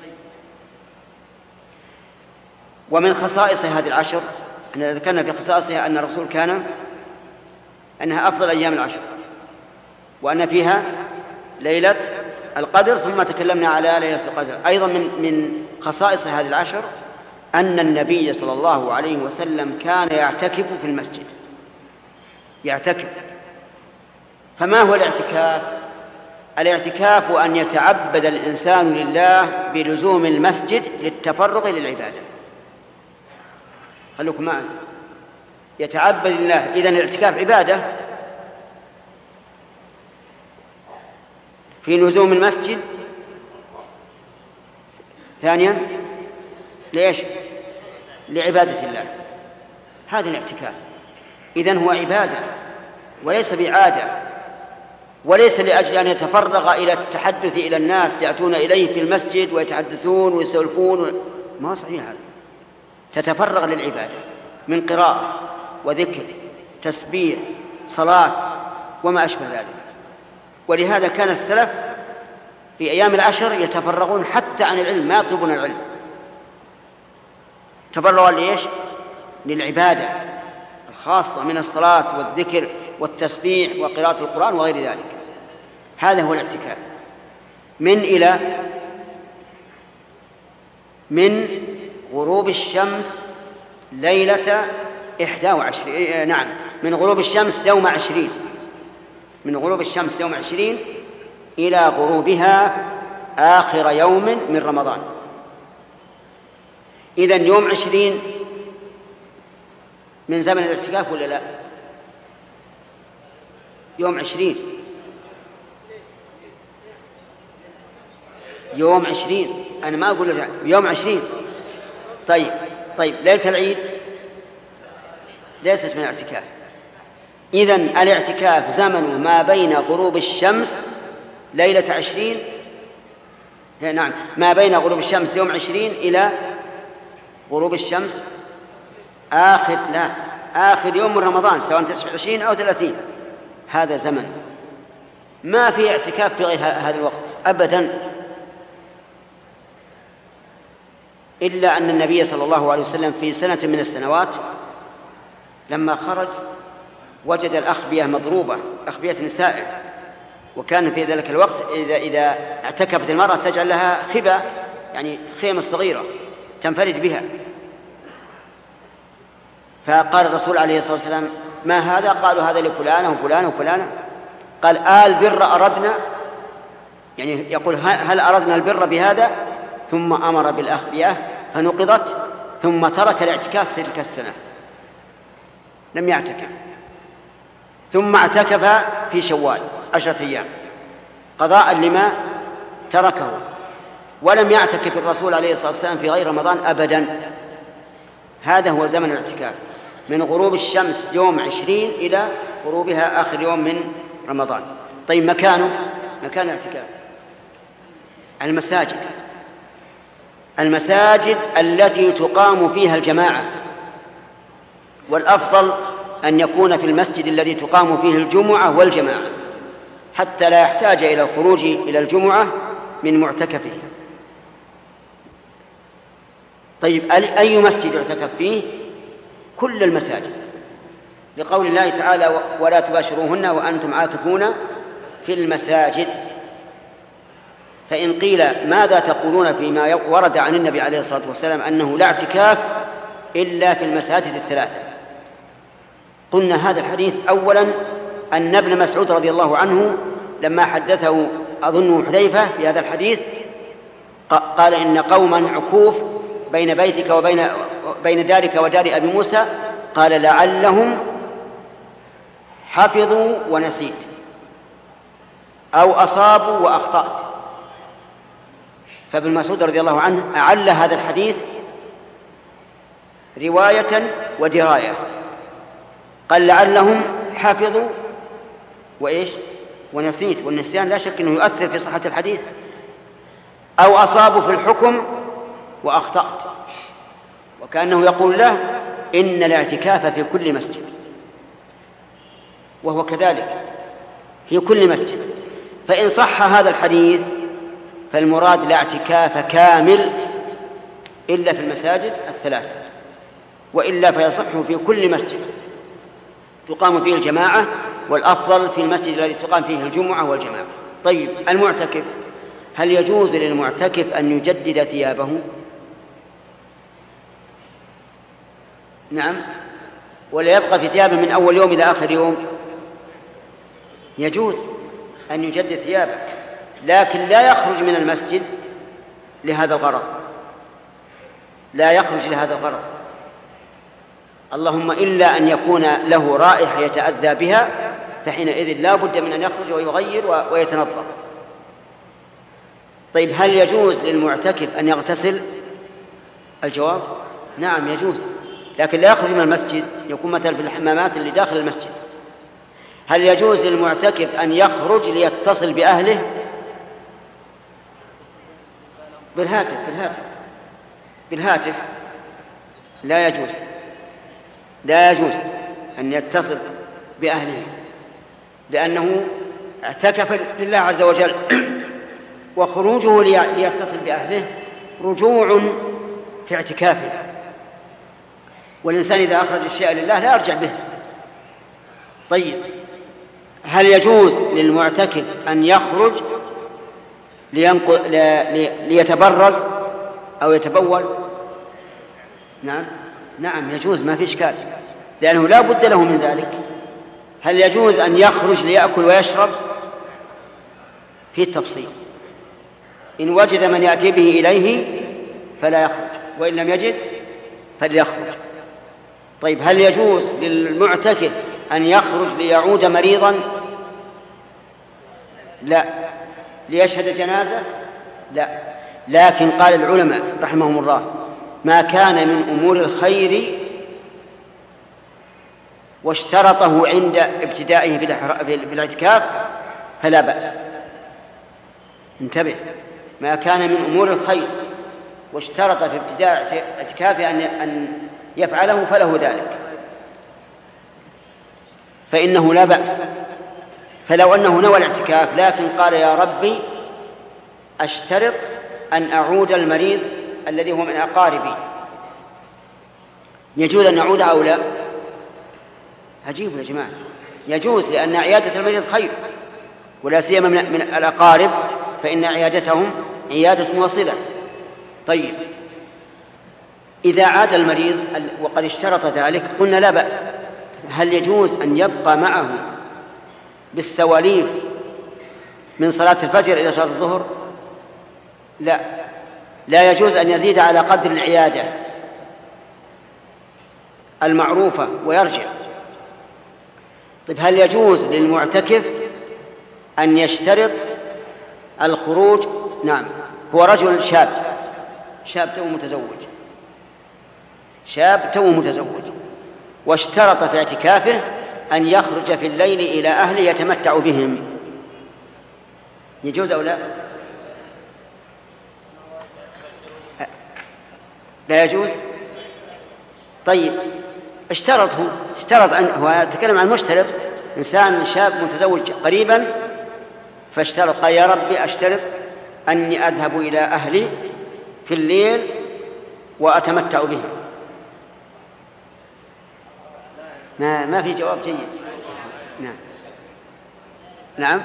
ومن خصائص هذه العشر احنا ذكرنا في خصائصها أن الرسول كان أنها أفضل أيام العشر، وأن فيها ليلة القدر، ثم تكلمنا على ليلة القدر. أيضا من من خصائص هذه العشر أن النبي صلى الله عليه وسلم كان يعتكف في المسجد، يعتكف. فما هو الاعتكاف؟ الاعتكاف أن يتعبد الإنسان لله بلزوم المسجد للتفرغ للعبادة. خلوكم معي، يتعبد لله. إذن الاعتكاف عبادة في لزوم المسجد. ثانيا ليش؟ لعبادة الله. هذا الاعتكاف. إذن هو عبادة وليس بعادة، وليس لأجل أن يتفرغ إلى التحدث إلى الناس يأتون إليه في المسجد ويتحدثون ويسولفون. ما صحيح هذا. تتفرغ للعبادة من قراءة وذكر تسبيح صلاة وما أشبه ذلك. ولهذا كان السلف في أيام العشر يتفرغون حتى عن العلم، ما يطلبون العلم، تفرغوا ليش؟ للعبادة الخاصة من الصلاة والذكر والتسبيح وقراءة القرآن وغير ذلك. هذا هو الاعتكاف. من إلى من غروب الشمس ليلة إحدى وعشرين، نعم، من غروب الشمس يوم عشرين، من غروب الشمس يوم عشرين إلى غروبها آخر يوم من رمضان. إذن يوم عشرين من زمن الاعتكاف ولا لا؟ يوم عشرين، يوم عشرين، أنا ما أقول لك يوم عشرين. طيب طيب ليلة العيد ليست من الاعتكاف. إذن الاعتكاف زمن ما بين غروب الشمس ليلة عشرين، نعم، ما بين غروب الشمس يوم عشرين إلى غروب الشمس آخر لا آخر يوم من رمضان، سواء تسعة وعشرين أو ثلاثين. هذا زمن ما في اعتكاف في غير هذا الوقت أبدا، إلا أن النبي صلى الله عليه وسلم في سنة من السنوات لما خرج وجد الأخبية مضروبة، أخبية نسائه، وكان في ذلك الوقت إذا, إذا اعتكفت المرأة تجعل لها خبة، يعني خيمة صغيرة تنفرد بها. فقال الرسول عليه الصلاة والسلام: ما هذا؟ قالوا: هذا لفلانة وفلانة وفلانة. قال: آل بر أردنا، يعني يقول هل أردنا البر بهذا؟ ثم أمر بالأخبية فنقضت، ثم ترك الاعتكاف تلك السنة، لم يعتكف. ثم اعتكف في شوال عشرة أيام قضاء لما تركه، ولم يعتكف الرسول عليه الصلاة والسلام في غير رمضان أبدا. هذا هو زمن الاعتكاف، من غروب الشمس يوم عشرين إلى غروبها آخر يوم من رمضان. طيب مكانه، مكان الاعتكاف المساجد، المساجد التي تقام فيها الجماعة، والأفضل أن يكون في المسجد الذي تقام فيه الجمعة والجماعة، حتى لا يحتاج إلى الخروج إلى الجمعة من معتكفه. طيب أي مسجد يعتكف فيه؟ كل المساجد، لقول الله تعالى ولا تباشروهن وأنتم عاكفون في المساجد. فإن قيل ماذا تقولون فيما ورد عن النبي عليه الصلاة والسلام أنه لا اعتكاف إلا في المساجد الثلاثة؟ قلنا هذا الحديث أولا أن ابن مسعود رضي الله عنه لما حدثه أظنه حذيفة في هذا الحديث قال إن قوما عكوف بين بيتك وبين بين دارك ودار أبي موسى، قال لعلهم حفظوا ونسيت أو أصابوا وأخطأت. فابن مسعود رضي الله عنه أعل هذا الحديث رواية ودراية، قال لعلهم حفظوا وإيش ونسيت، والنسيان لا شك أنه يؤثر في صحة الحديث، أو أصابوا في الحكم وأخطأت، وكأنه يقول له إن الاعتكاف في كل مسجد، وهو كذلك في كل مسجد. فإن صح هذا الحديث فالمراد لا اعتكاف كامل إلا في المساجد الثلاثة، وإلا فيصح في كل مسجد تقام فيه الجماعة، والأفضل في المسجد الذي تقام فيه الجمعة والجماعة. طيب المعتكف، هل يجوز للمعتكف أن يجدد ثيابه؟ نعم، ولا يبقى في ثيابه من أول يوم إلى آخر يوم؟ يجوز أن يجدد ثيابه، لكن لا يخرج من المسجد لهذا الغرض، لا يخرج لهذا الغرض، اللهم إلا أن يكون له رائحة يتأذى بها، فحينئذ لا بد من أن يخرج ويغير ويتنظف. طيب هل يجوز للمعتكف أن يغتسل؟ الجواب نعم يجوز، لكن لا يخرج من المسجد، يكون مثلا في الحمامات اللي داخل المسجد. هل يجوز للمعتكف أن يخرج ليتصل بأهله؟ بالهاتف بالهاتف بالهاتف لا يجوز، لا يجوز أن يتصل بأهله، لأنه اعتكف لله عز وجل، وخروجه ليتصل بأهله رجوع في اعتكافه، والإنسان إذا أخرج الشيء لله لا يرجع به. طيب هل يجوز للمعتكف أن يخرج ليتبرز أو يتبول؟ نعم نعم يجوز، ما في إشكال، لأنه لا بد له من ذلك. هل يجوز أن يخرج ليأكل ويشرب؟ في التفصيل، إن وجد من يأتي به إليه فلا يخرج، وإن لم يجد فليخرج. طيب هل يجوز للمعتكف أن يخرج ليعود مريضا؟ لا. ليشهد جنازة؟ لا. لكن قال العلماء رحمهم الله ما كان من أمور الخير واشترطه عند ابتدائه بالاعتكاف فلا بأس. انتبه، ما كان من أمور الخير واشترط في ابتداء اعتكافه أن يفعله فله ذلك، فإنه لا بأس. فلو أنه نوى الاعتكاف لكن قال يا ربي أشترط أن أعود المريض الذي هو من أقاربي، يجوز أن يعود أو لا؟ عجيب يا جماعة، يجوز، لأن عيادة المريض خير، ولا سيما من الأقارب، فإن عيادتهم عيادة وصلة. طيب إذا عاد المريض وقد اشترط ذلك قلنا لا بأس. هل يجوز أن يبقى معه بالسواليف من صلاة الفجر إلى صلاة الظهر؟ لا، لا يجوز أن يزيد على قدر العيادة المعروفة ويرجع. طيب هل يجوز للمعتكف أن يشترط الخروج؟ نعم، هو رجل شاب شاب تو متزوج شاب تو متزوج واشترط في اعتكافه أن يخرج في الليل إلى أهله يتمتع بهم، يجوز أو لا؟ لا يجوز. طيب اشترط هو اشترط عن هو يتكلم عن مشترط، إنسان شاب متزوج قريبا فاشترط قال يا ربي أشترط أني أذهب إلى أهلي في الليل وأتمتع بهم. ما ما في جواب جيد. نعم نعم.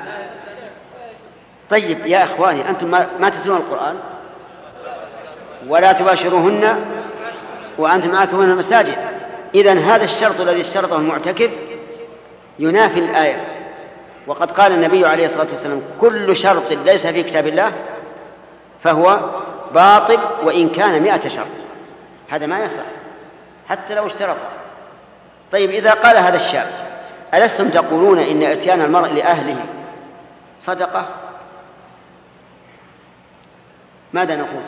طيب يا أخواني، أنتم ما, ما تتلون القرآن ولا تباشروهن وأنتم عاكفون في المساجد. إذن هذا الشرط الذي اشترطه المعتكف ينافي الآية. وقد قال النبي عليه الصلاة والسلام: كل شرط ليس في كتاب الله فهو باطل وإن كان مئة شرط. هذا ما يصح حتى لو اشترط. طيب إذا قال هذا الشاب: ألستم تقولون إن إتيان المرء لأهله صدقة؟ ماذا نقول؟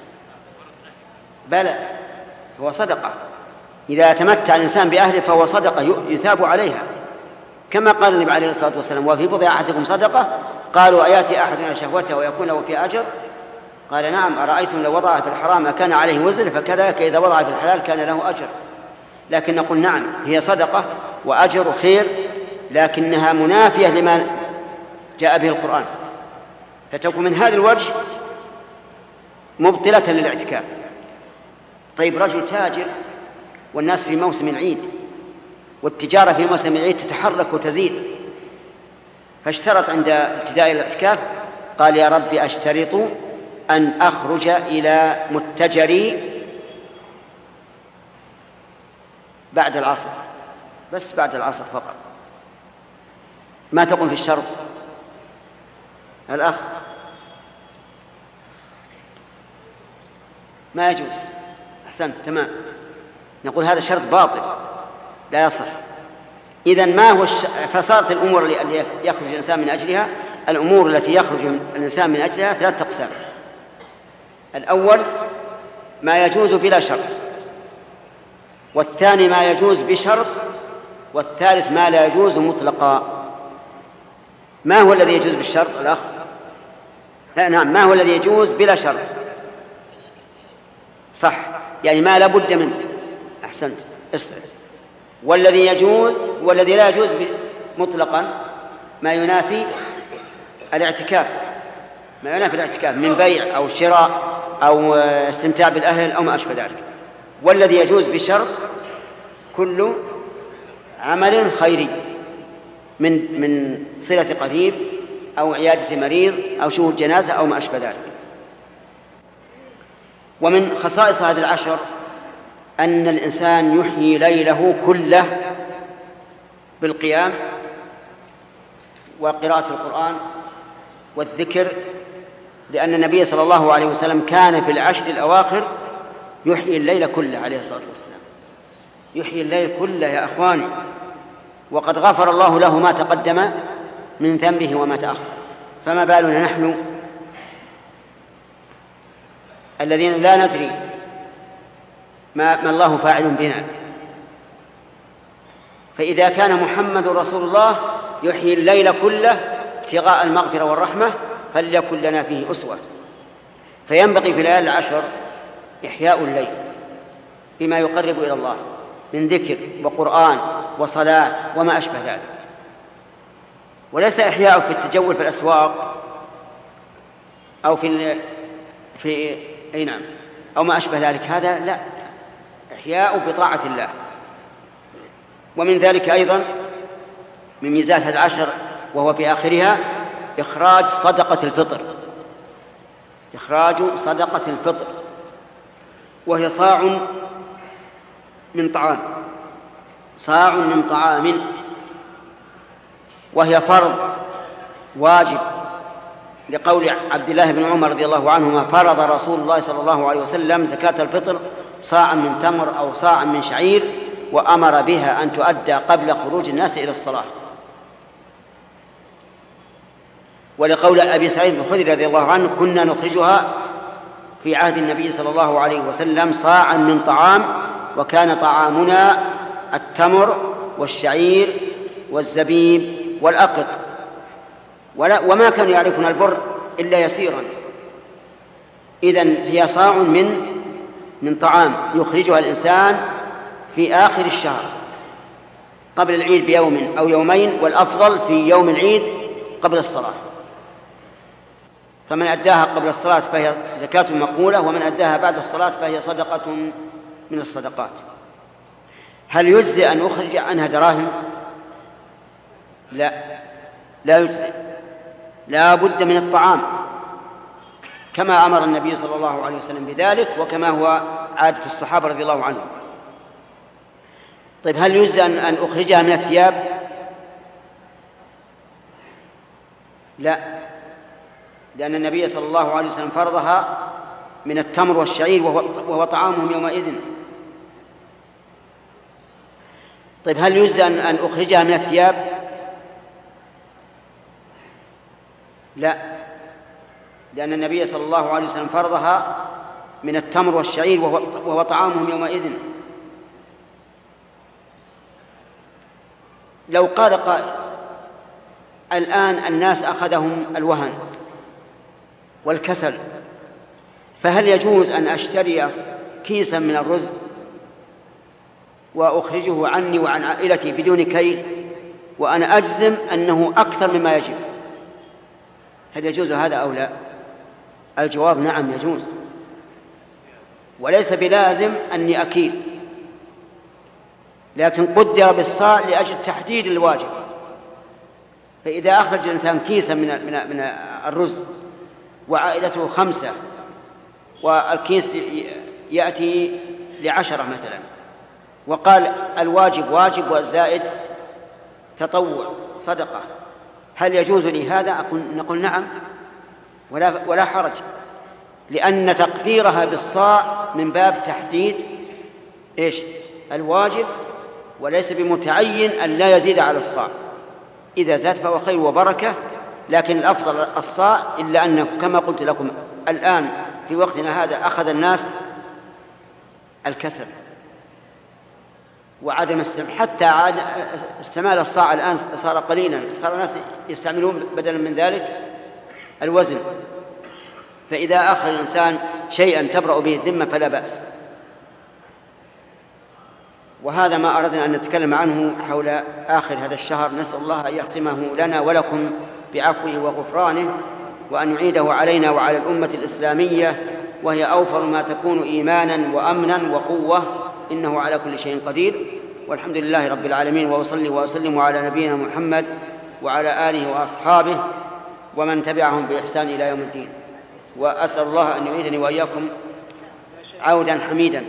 بلى، هو صدقة. إذا تمتع الإنسان بأهله فهو صدقة يثاب عليها، كما قال النبي عليه الصلاة والسلام: وفي بضع أحدكم صدقة. قالوا: أياتي أحدنا شهوته ويكون له في أجر؟ قال: نعم. أرأيتم لو وضع في الحرام كان عليه وزر، فكذلك إذا وضع في الحلال كان له أجر. لكن نقول: نعم، هي صدقة وأجر خير، لكنها منافية لما جاء به القرآن، فتكون من هذا الوجه مبطلة للاعتكاف. طيب رجل تاجر والناس في موسم العيد، والتجارة في موسم العيد تتحرك وتزيد، فاشترط عند ابتداء الاعتكاف، قال: يا رب أشترط أن أخرج إلى متجري بعد العصر، بس بعد العصر فقط. ما تقوم في الشرط الأخ؟ ما يجوز. أحسنت، تمام. نقول هذا شرط باطل لا يصح. إذن ما هو الش... فصارت الأمور اللي يخرج الإنسان من أجلها، الأمور التي يخرج الإنسان من أجلها ثلاثة أقسام. الأول ما يجوز بلا شرط، والثاني ما يجوز بشرط، والثالث ما لا يجوز مطلقا. ما هو الذي يجوز بالشرط الأخ؟ لا نعم، ما هو الذي يجوز بلا شرط؟ صح، يعني ما لا بد منه. أحسنت، استرس. والذي يجوز والذي لا يجوز مطلقا ما ينافي الاعتكاف، ما ينافي الاعتكاف من بيع أو شراء أو استمتاع بالأهل أو ما أشبه ذلك. والذي يجوز بشرط كل عمل خيري من من صلة قريب أو عيادة مريض أو شهود جنازة أو ما أشبه ذلك. ومن خصائص هذه العشر أن الإنسان يحيي ليله كله بالقيام وقراءة القرآن والذكر، لأن النبي صلى الله عليه وسلم كان في العشر الأواخر يحيي الليل كله عليه الصلاة والسلام، يحيي الليل كله يا أخواني، وقد غفر الله له ما تقدم من ذنبه وما تأخر، فما بالنا نحن الذين لا ندري ما, ما الله فاعل بنا. فإذا كان محمد رسول الله يحيي الليل كله ابتغاء المغفرة والرحمة، فليكن لنا فيه أسوة. فينبغي في الليالي العشر إحياء الليل بما يقرب إلى الله من ذكر وقرآن وصلاة وما أشبه ذلك، وليس إحياء في التجول في الأسواق أو في في أي نعم أو ما أشبه ذلك، هذا لا، إحياء بطاعة الله. ومن ذلك أيضا من ميزات هذا العشر وهو في آخرها إخراج صدقة الفطر، إخراج صدقة الفطر، وهي صاع من طعام، صاع من طعام، وهي فرض واجب، لقول عبد الله بن عمر رضي الله عنهما: فرض رسول الله صلى الله عليه وسلم زكاة الفطر صاعا من تمر أو صاعا من شعير، وأمر بها أن تؤدى قبل خروج الناس إلى الصلاة. ولقول أبي سعيد الخدري رضي الله عنه: كنا نخرجها في عهد النبي صلى الله عليه وسلم صاعا من طعام، وكان طعامنا التمر والشعير والزبيب والأقط، وما كانوا يعرفون البر إلا يسيرا. إذن هي صاع من من طعام يخرجها الإنسان في آخر الشهر قبل العيد بيوم أو يومين، والأفضل في يوم العيد قبل الصلاة. فمن أداها قبل الصلاة فهي زكاة مقبولة، ومن أداها بعد الصلاة فهي صدقة من الصدقات. هل يجزي أن أخرج عنها دراهم؟ لا، لا يجزي، لا بد من الطعام كما أمر النبي صلى الله عليه وسلم بذلك، وكما هو عادة الصحابة رضي الله عنهم. طيب هل يجزي أن أخرجها من الثياب؟ لا، لأن النبي صلى الله عليه وسلم فرضها من التمر والشعير وهو, وهو طعامهم يومئذ. طيب هل يجزي أن أخرجها من الثياب؟ لا، لأن النبي صلى الله عليه وسلم فرضها من التمر والشعير وهو, وهو طعامهم يومئذ. لو قال قائل الآن الناس أخذهم الوهن والكسل، فهل يجوز أن أشتري كيسا من الرز وأخرجه عني وعن عائلتي بدون كيل وأنا أجزم أنه أكثر مما يجب؟ هل يجوز هذا أو لا؟ الجواب نعم يجوز، وليس بلازم أني أكيل، لكن قدر بالصاع لأجل تحديد الواجب. فإذا أخرج الإنسان كيسا من من الرز وعائلته خمسة والكيس يأتي لعشرة مثلا، وقال الواجب واجب والزائد تطوع صدقة، هل يجوز لي هذا؟ نقول نعم ولا, ولا حرج، لأن تقديرها بالصاع من باب تحديد إيش؟ الواجب، وليس بمتعين أن لا يزيد على الصاع. إذا زاد فهو خير وبركة، لكن الأفضل الصاع، إلا أنه كما قلت لكم الآن في وقتنا هذا أخذ الناس الكسل وعدم استعمال، حتى استعمال الصاع الآن صار قليلا، صار الناس يستعملون بدلا من ذلك الوزن. فإذا أخذ الإنسان شيئا تبرأ به الذمة فلا بأس. وهذا ما أردنا أن نتكلم عنه حول آخر هذا الشهر، نسأل الله أن يختمه لنا ولكم بعفوه وغفرانه، وأن يعيده علينا وعلى الأمة الإسلامية وهي أوفر ما تكون إيمانا وأمنا وقوة، إنه على كل شيء قدير. والحمد لله رب العالمين، وأصلي وأسلم على نبينا محمد وعلى آله وأصحابه ومن تبعهم بإحسان إلى يوم الدين. وأسأل الله أن يعيدني وإياكم عودا حميدا.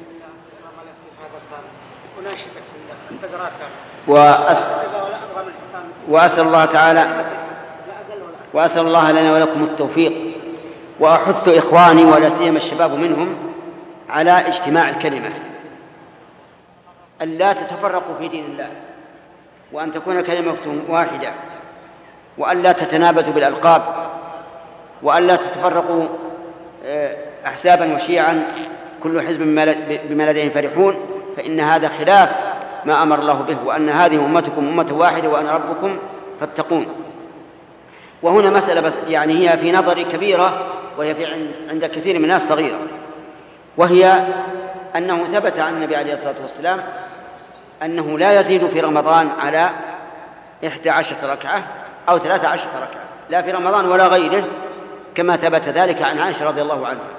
وأسأل الله تعالى وأسأل الله لنا ولكم التوفيق، وأحث إخواني ولا سيما الشباب منهم على اجتماع الكلمة، أن لا تتفرقوا في دين الله، وأن تكون كلمتهم واحدة، وأن لا تتنابزوا بالألقاب، وأن لا تتفرقوا أحزابا وشيعا كل حزب بما لديهم فرحون، فإن هذا خلاف ما أمر الله به، وأن هذه أمتكم أمة واحدة وأنا ربكم فاتقون. وهنا مسألة بس يعني هي في نظري كبيرة، وهي في عند كثير من الناس صغيرة، وهي أنه ثبت عن النبي عليه الصلاة والسلام أنه لا يزيد في رمضان على إحدى عشرة ركعة أو ثلاثة عشرة ركعة، لا في رمضان ولا غيره، كما ثبت ذلك عن عائشة رضي الله عنها.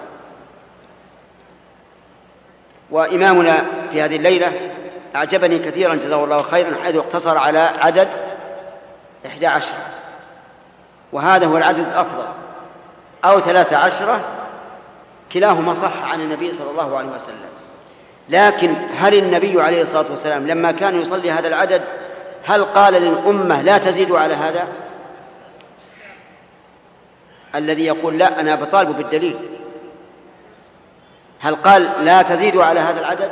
وإمامنا في هذه الليلة أعجبني كثيرا جزاه الله خيرا، حيث اقتصر على عدد إحدى عشرة، وهذا هو العدد الأفضل، أو ثلاثة عشرة، كلاهما صح عن النبي صلى الله عليه وسلم. لكن هل النبي عليه الصلاة والسلام لما كان يصلي هذا العدد هل قال للأمة لا تزيدوا على هذا؟ الذي يقول لا أنا بطالب بالدليل، هل قال لا تزيدوا على هذا العدد؟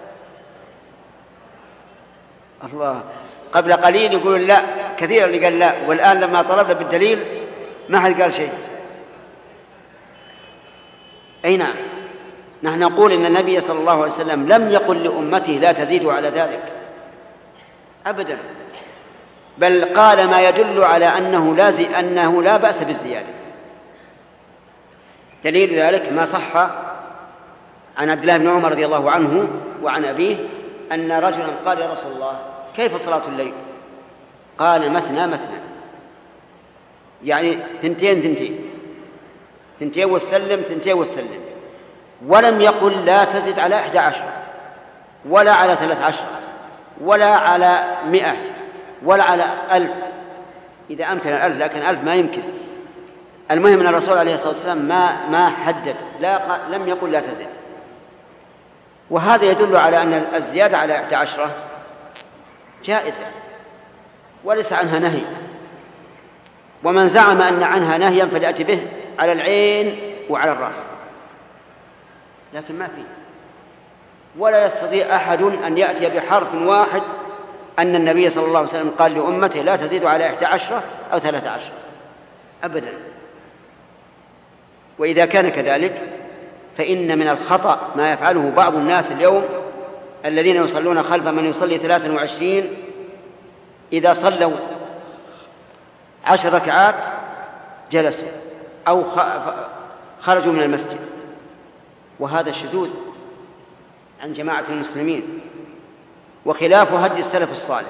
الله، قبل قليل يقول لا، كثير اللي قال لا، والآن لما طلبنا بالدليل ما حد قال شيء. أي نعم، نحن نقول إن النبي صلى الله عليه وسلم لم يقل لأمته لا تزيدوا على ذلك أبدا، بل قال ما يدل على أنه لا, زي أنه لا بأس بالزيادة. دليل ذلك ما صح عن عبد الله بن عمر رضي الله عنه وعن أبيه أن رجلا قال يا رسول الله كيف صلاة الليل؟ قال مثنى مثنى، يعني ثنتين ثنتين ثنتين وسلم ثنتين وسلم، ولم يقل لا تزد على إحدى عشر، ولا على ثلاث عشر ولا على مئة ولا على ألف، إذا أمكن الألف، لكن ألف ما يمكن. المهم أن الرسول عليه الصلاة والسلام ما ما حدد، لا لم يقل لا تزد. وهذا يدل على أن الزيادة على إحدى عشرة جائزة وليس عنها نهي، ومن زعم أن عنها نهيا فليأتي به على العين وعلى الرأس، لكن ما فيه. ولا يستطيع أحد أن يأتي بحرف واحد أن النبي صلى الله عليه وسلم قال لأمته لا تزيد على إحدى عشرة أو ثلاثة عشر أبدا. وإذا كان كذلك فإن من الخطأ ما يفعله بعض الناس اليوم الذين يصلون خلف من يصلي ثلاثا وعشرين، إذا صلوا عشر ركعات جلسوا أو خرجوا من المسجد، وهذا شذوذ عن جماعة المسلمين وخلاف هدي السلف الصالح.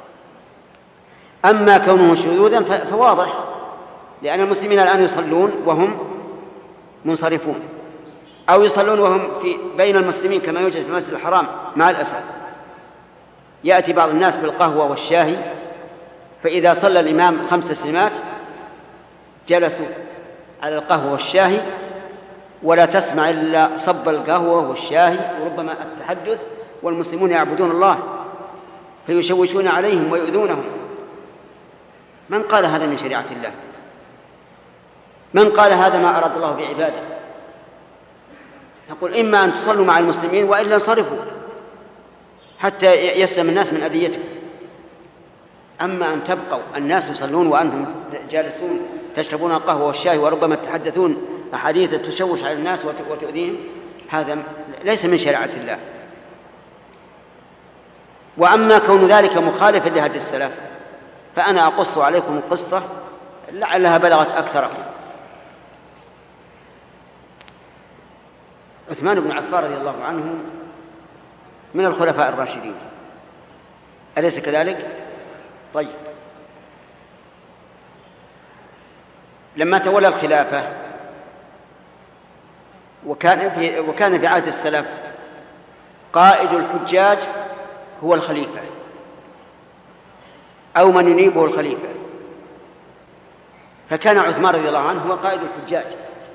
أما كونه شذوذا فواضح، لأن المسلمين الآن يصلون وهم منصرفون، أو يصلون وهم في بين المسلمين كما يوجد في المسجد الحرام. مع الأسف يأتي بعض الناس بالقهوة والشاهي، فإذا صلى الإمام خمس تسليمات جلسوا على القهوة والشاهي، ولا تسمع إلا صب القهوة والشاهي وربما التحدث، والمسلمون يعبدون الله فيشوشون عليهم ويؤذونهم. من قال هذا من شريعة الله؟ من قال هذا ما أراد الله بعباده؟ نقول إما أن تصلوا مع المسلمين وإلا انصرفوا حتى يسلم الناس من أذيتكم. أما أن تبقوا الناس يصلون وأنتم جالسون تشربون القهوة والشاي وربما تحدثون أحاديث تشوش على الناس وتؤذيهم، هذا ليس من شريعة الله. وأما كون ذلك مخالفا لهدي السلف فأنا أقص عليكم القصة لعلها بلغت أكثركم. عثمان بن عفان رضي الله عنه من الخلفاء الراشدين، أليس كذلك؟ طيب، لما تولى الخلافة وكان في وكان في عهد السلف قائد الحجاج هو الخليفة أو من ينيبه الخليفة، فكان عثمان رضي الله عنه هو قائد الحجاج.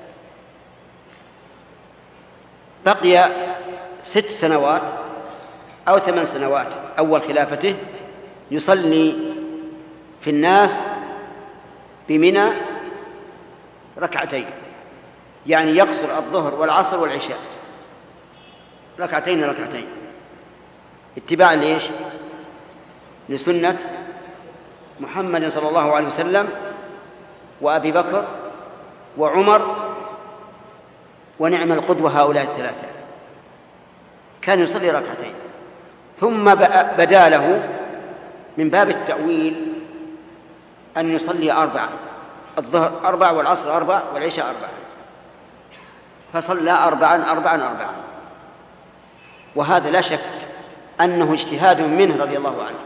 بقي ست سنوات أو ثمان سنوات أول خلافته يصلي في الناس بمنى ركعتين، يعني يقصر الظهر والعصر والعشاء ركعتين ركعتين اتباعا ليش؟ لسنة محمد صلى الله عليه وسلم وأبي بكر وعمر ونعم القدوة هؤلاء الثلاثة. كان يصلي ركعتين، ثم بدا له من باب التأويل أن يصلي أربعة، الظهر أربع والعصر أربع والعشاء أربع، فصلى أربعا أربعا أربعا. وهذا لا شك أنه اجتهاد منه رضي الله عنه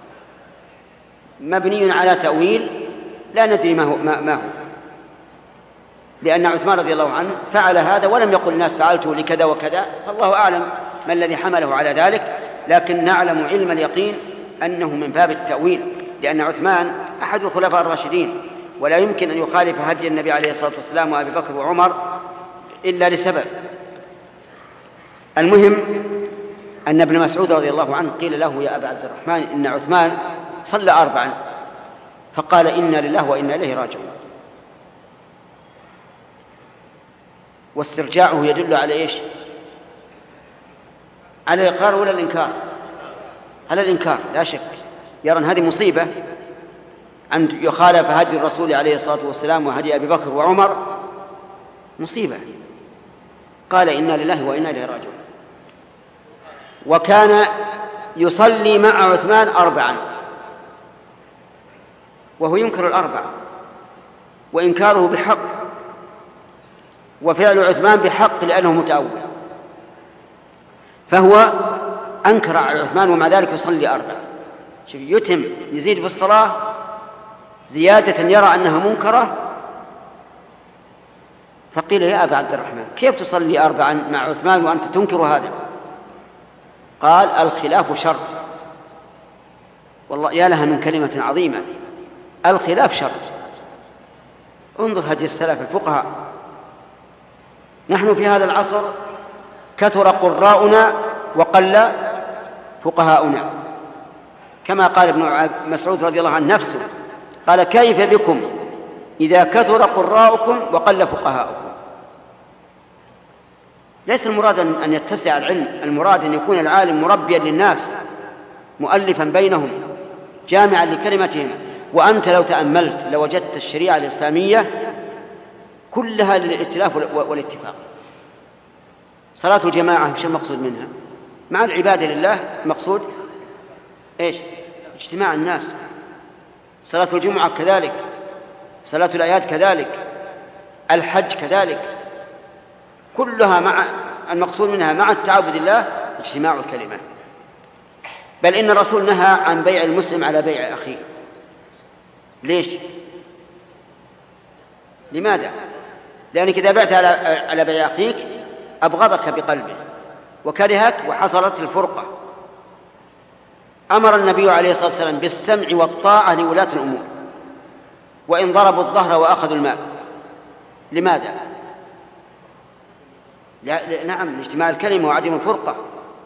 مبني على تأويل لا ندري ما هو, ما هو لأن عثمان رضي الله عنه فعل هذا ولم يقل الناس فعلته لكذا وكذا، فالله أعلم ما الذي حمله على ذلك، لكن نعلم علم اليقين أنه من باب التأويل، لأن عثمان أحد الخلفاء الراشدين ولا يمكن أن يخالف هدي النبي عليه الصلاة والسلام وأبي بكر وعمر إلا لسبب. المهم أن ابن مسعود رضي الله عنه قيل له يا أبا عبد الرحمن إن عثمان صلى أربعا، فقال إنا لله وإنا إليه راجعون. واسترجاعه يدل على إيش؟ على الإقرار ولا الإنكار؟ على الإنكار لا شك. يرى أن هذه مصيبة أن يخالف هدي الرسول عليه الصلاة والسلام وهدي أبي بكر وعمر، مصيبة. قال إنا لله وإنا إليه راجعون. وكان يصلي مع عثمان أربعا وهو ينكر الأربع، وإنكاره بحق، وفعل عثمان بحق لأنه متأول، فهو أنكر على عثمان ومع ذلك يصلي أربعا. يتم يزيد في الصلاة زيادة يرى أنها منكرة. فقيل يا أبا عبد الرحمن كيف تصلي أربعا مع عثمان وأنت تنكر هذا؟ قال الخلاف شر. والله يا لها من كلمة عظيمة، الخلاف شر. انظر هدي السلف الفقهاء. نحن في هذا العصر كثر قراؤنا وقل فقهاؤنا، كما قال ابن مسعود رضي الله عنه نفسه، قال كيف بكم إذا كثر قراؤكم وقل فقهاؤكم. ليس المراد أن يتسع العلم، المراد أن يكون العالم مربيا للناس، مؤلفا بينهم، جامعا لكلمتهم. وأنت لو تأملت لوجدت الشريعة الإسلامية كلها للائتلاف والاتفاق. صلاة الجماعة مش المقصود منها؟ مع العبادة لله مقصود إيش؟ اجتماع الناس. صلاة الجمعة كذلك، صلاة الآيات كذلك، الحج كذلك، كلها مع المقصود منها مع التعبد لله اجتماع الكلمة. بل إن الرسول نهى عن بيع المسلم على بيع أخيه. ليش؟ لماذا؟ لأنك إذا بعت على بيع أخيك أبغضك بقلبه وكرهك وحصلت الفرقة. أمر النبي عليه الصلاة والسلام بالسمع والطاعة لولاة الأمور وإن ضربوا الظهر وأخذوا المال. لماذا؟ نعم، اجتماع الكلمة وعدم الفرقة.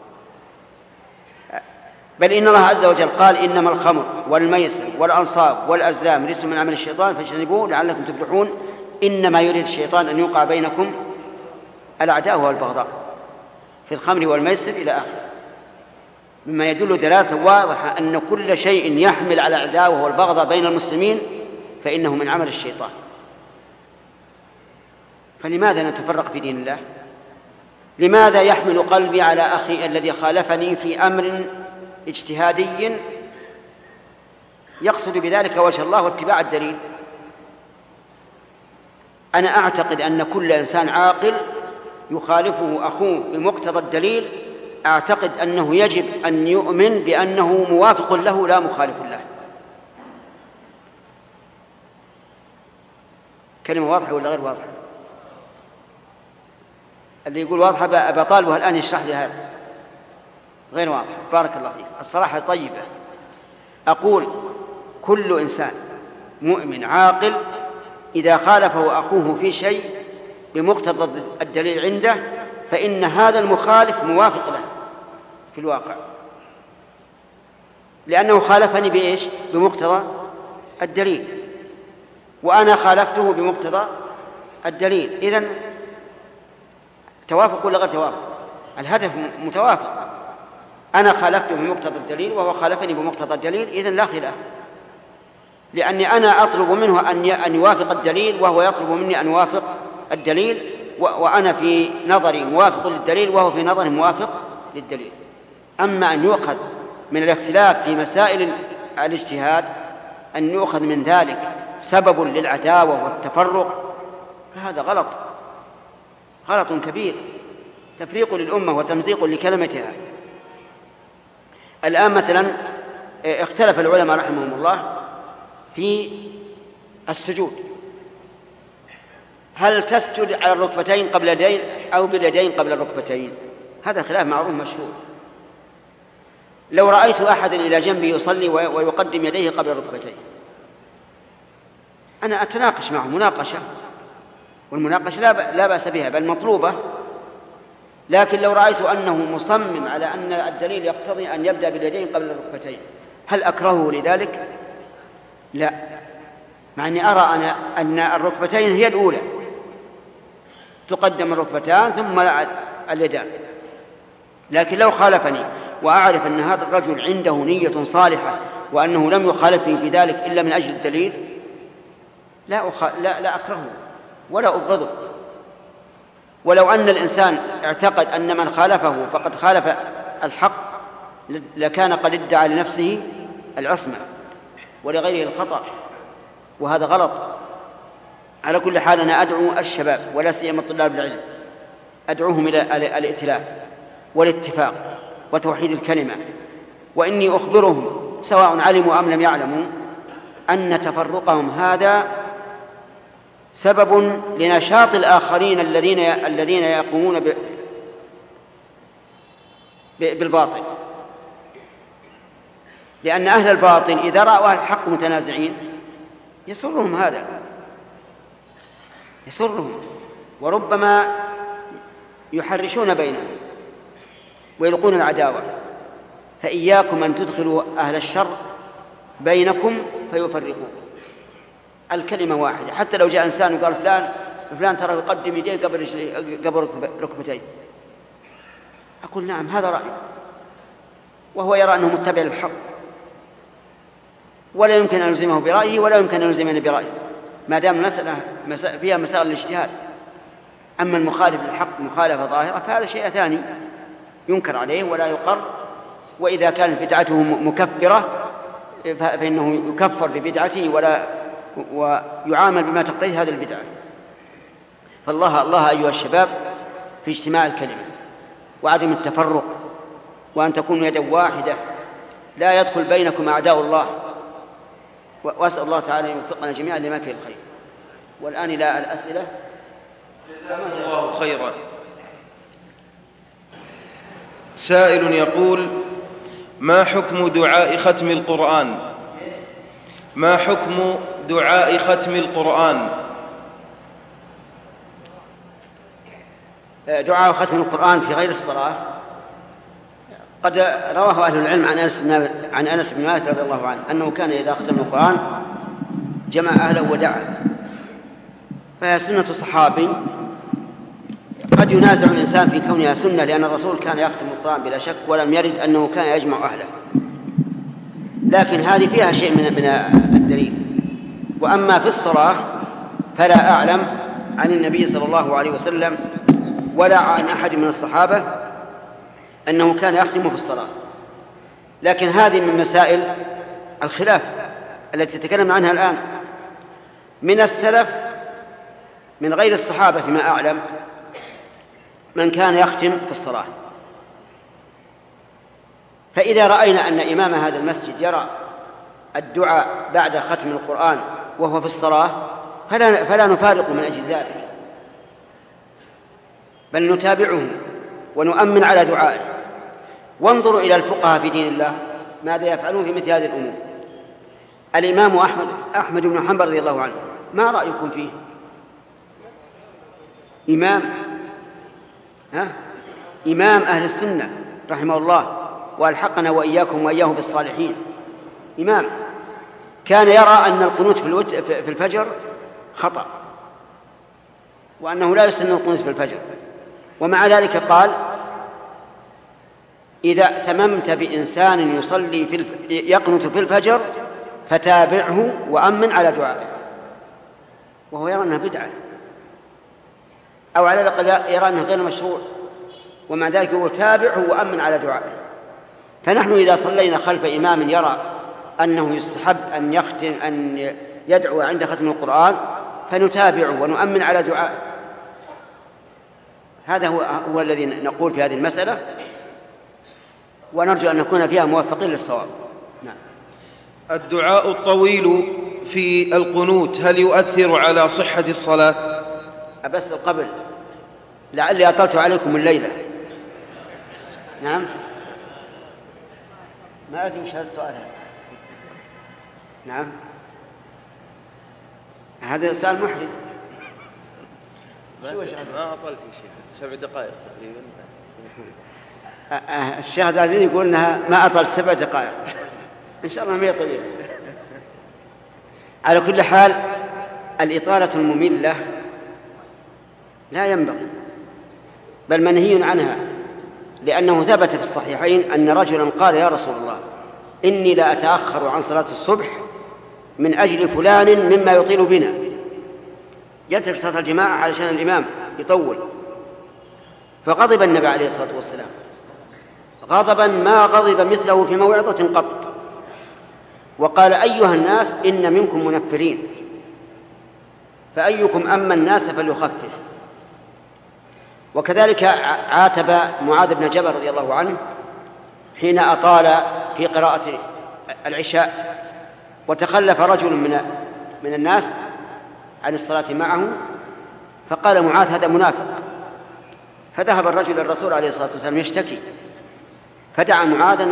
بل إن الله عز وجل قال إنما الخمر والميسر والأنصاب والأزلام رجس من عمل الشيطان فاجتنبوه لعلكم تفلحون. إنما يريد الشيطان أن يوقع بينكم الأعداء والبغضاء في الخمر والميسر إلى آخره، مما يدل دلالة واضحة أن كل شيء يحمل على العداوة والبغضاء بين المسلمين فإنه من عمل الشيطان. فلماذا نتفرق في دين الله؟ لماذا يحمل قلبي على أخي الذي خالفني في أمر اجتهادي يقصد بذلك وجه الله واتباع الدليل؟ أنا أعتقد أن كل إنسان عاقل يخالفه أخوه بمقتضى الدليل أعتقد أنه يجب أن يؤمن بأنه موافق له لا مخالف له. كلمة واضحة ولا غير واضحة؟ اللي يقول واضحة بطالبه الآن يشرح لي هذا. غير واضح. بارك الله فيك. الصراحة طيبة. أقول كل إنسان مؤمن عاقل إذا خالفه أخوه في شيء بمقتضى الدليل عنده فإن هذا المخالف موافق له في الواقع، لأنه خالفني بإيش؟ بمقتضى الدليل، وأنا خالفته بمقتضى الدليل. إذن توافق ولا غير توافق؟ الهدف متوافق. أنا خالفته بمقتضى الدليل وهو خالفني بمقتضى الدليل، إذن لا خلاف، لأني أنا أطلب منه أن يوافق الدليل وهو يطلب مني أن أوافق الدليل، وأنا في نظري موافق للدليل وهو في نظره موافق للدليل. أما أن يؤخذ من الاختلاف في مسائل الاجتهاد أن يؤخذ من ذلك سبب للعداوة والتفرق فهذا غلط، غلط كبير، تفريق للأمة وتمزيق لكلمتها. الآن مثلا اختلف العلماء رحمهم الله في السجود، هل تسجد على الركبتين قبل اليدين أو باليدين قبل الركبتين؟ هذا خلاف معروف مشهور. لو رأيت أحدا إلى جنبي يصلي ويقدم يديه قبل الركبتين أنا أتناقش معه مناقشة، والمناقشة لا بأس بها بل مطلوبة، لكن لو رأيت أنه مصمم على أن الدليل يقتضي أن يبدأ باليدين قبل الركبتين هل أكرهه لذلك؟ لا، مع أني أرى أنا أن الركبتين هي الأولى، تقدم الركبتان ثم اليدان. لكن لو خالفني وأعرف أن هذا الرجل عنده نية صالحة وأنه لم يخالفني في ذلك إلا من أجل الدليل لا, أخ... لا... لا أكرهه ولا أبغضه. ولو أن الإنسان اعتقد أن من خالفه فقد خالف الحق لكان قد ادعى لنفسه العصمة ولغيره الخطأ، وهذا غلط. على كل حال أنا أدعو الشباب ولا سيما طلاب العلم أدعوهم إلى الائتلاف والاتفاق وتوحيد الكلمة، وإني أخبرهم سواء علموا أم لم يعلموا أن تفرقهم هذا سبب لنشاط الآخرين الذين الذين يقومون ب بالباطل، لأن أهل الباطل إذا رأوا أهل الحق متنازعين يسرهم هذا، يسرهم، وربما يحرشون بينهم ويلقون العداوة. فإياكم أن تدخلوا أهل الشر بينكم فيفرقوا. الكلمة واحدة، حتى لو جاء إنسان وقال فلان فلان ترى يقدم يديه قبل قبل ركبتيه، أقول نعم هذا رأي، وهو يرى أنه متبع للحق، ولا يمكن أن نلزمه برأيه ولا يمكن أن نلزمنا برأيه ما دام المسألة فيها مسائل الاجتهاد. أما المخالف للحق مخالفة ظاهرة فهذا شيء ثاني ينكر عليه ولا يقر، وإذا كانت بدعته مكفرة فإنه يكفر ببدعته ولا ويعامل بما تقتضيه هذه البدعة. فالله الله أيها الشباب في اجتماع الكلمة وعدم التفرق، وأن تكونوا يدا واحدة لا يدخل بينكم أعداء الله، وأسأل الله تعالى أن يوفقنا جميعا لما فيه الخير. والآن إلى الأسئلة. جزاكم الله خيرا. سائل يقول: ما حكم دعاء ختم القرآن؟ ما حكم دعاء ختم القرآن؟ دعاء ختم القرآن في غير الصلاة قد رواه أهل العلم عن أنس بن عن أنس بن مالك رضي الله عنه أنه كان إذا ختم القرآن جمع أهله ودعا، فهي سنة صحابي قد ينازع الإنسان في كونها سنة، لأن الرسول كان يختم القرآن بلا شك ولم يرد أنه كان يجمع أهله، لكن هذه فيها شيء من من الدليل. وأما في الصلاة فلا أعلم عن النبي صلى الله عليه وسلم ولا عن أحد من الصحابة أنه كان يختم في الصلاة، لكن هذه من مسائل الخلاف التي تتكلم عنها الآن. من السلف من غير الصحابة فيما أعلم من كان يختم في الصلاة، فإذا رأينا أن إمام هذا المسجد يرى الدعاء بعد ختم القرآن وهو في الصلاة فلا, فلا نفارق من أجل ذلك، بل نتابعه ونؤمن على دعائه. وانظروا إلى الفقهاء في دين الله ماذا يفعلون في مثل هذه الأمور. الإمام أحمد, أحمد بن حنبل رضي الله عنه ما رأيكم فيه؟ إمام ها؟ إمام أهل السنة رحمه الله وألحقنا وإياكم وإياه بالصالحين. إمام كان يرى أن القنوت في الفجر خطأ، وأنه لا يسن القنوت في الفجر، ومع ذلك قال: إذا ائتممت بإنسان يصلي في الف... يقنت في الفجر فتابعه وأمن على دعائه، وهو يرى أنها بدعة أو على الأقل يرى أنه غير مشروع، ومع ذلك هو تابعه وأمن على دعائه. فنحن إذا صلينا خلف إمام يرى أنه يستحب أن يختم أن يدعو عند ختم القرآن فنتابعه ونؤمن على دعائه. هذا هو, هو الذي نقول في هذه المسألة، ونرجو أن نكون فيها موفقين للصواب. نعم. الدعاء الطويل في القنوت هل يؤثر على صحة الصلاة؟ أبس قبل لعلي أطلت عليكم الليلة. نعم، ما أدري وش هذا السؤال. نعم، هذا سؤال محرج. ما أطلت يا شيخ، سبع دقائق تقريبا. الشيخ عزيز يقول أنها ما أطلت سبع دقائق، إن شاء الله ما يطيل. على كل حال الإطالة المملة لا ينبغي، بل منهي عنها، لأنه ثبت في الصحيحين أن رجلا قال: يا رسول الله إني لا أتأخر عن صلاة الصبح من أجل فلان مما يطيل بنا، يترك صلاة الجماعة علشان الإمام يطول. فغضب النبي عليه الصلاة والسلام غضبا ما غضب مثله في موعظة قط، وقال: أيها الناس إن منكم منفرين، فأيكم أما الناس فليخفف. وكذلك عاتب معاذ بن جبل رضي الله عنه حين أطال في قراءة العشاء، وتخلف رجل من من الناس عن الصلاة معه، فقال معاذ: هذا منافق. فذهب الرجل للرسول عليه الصلاة والسلام يشتكي، فدعا معاذا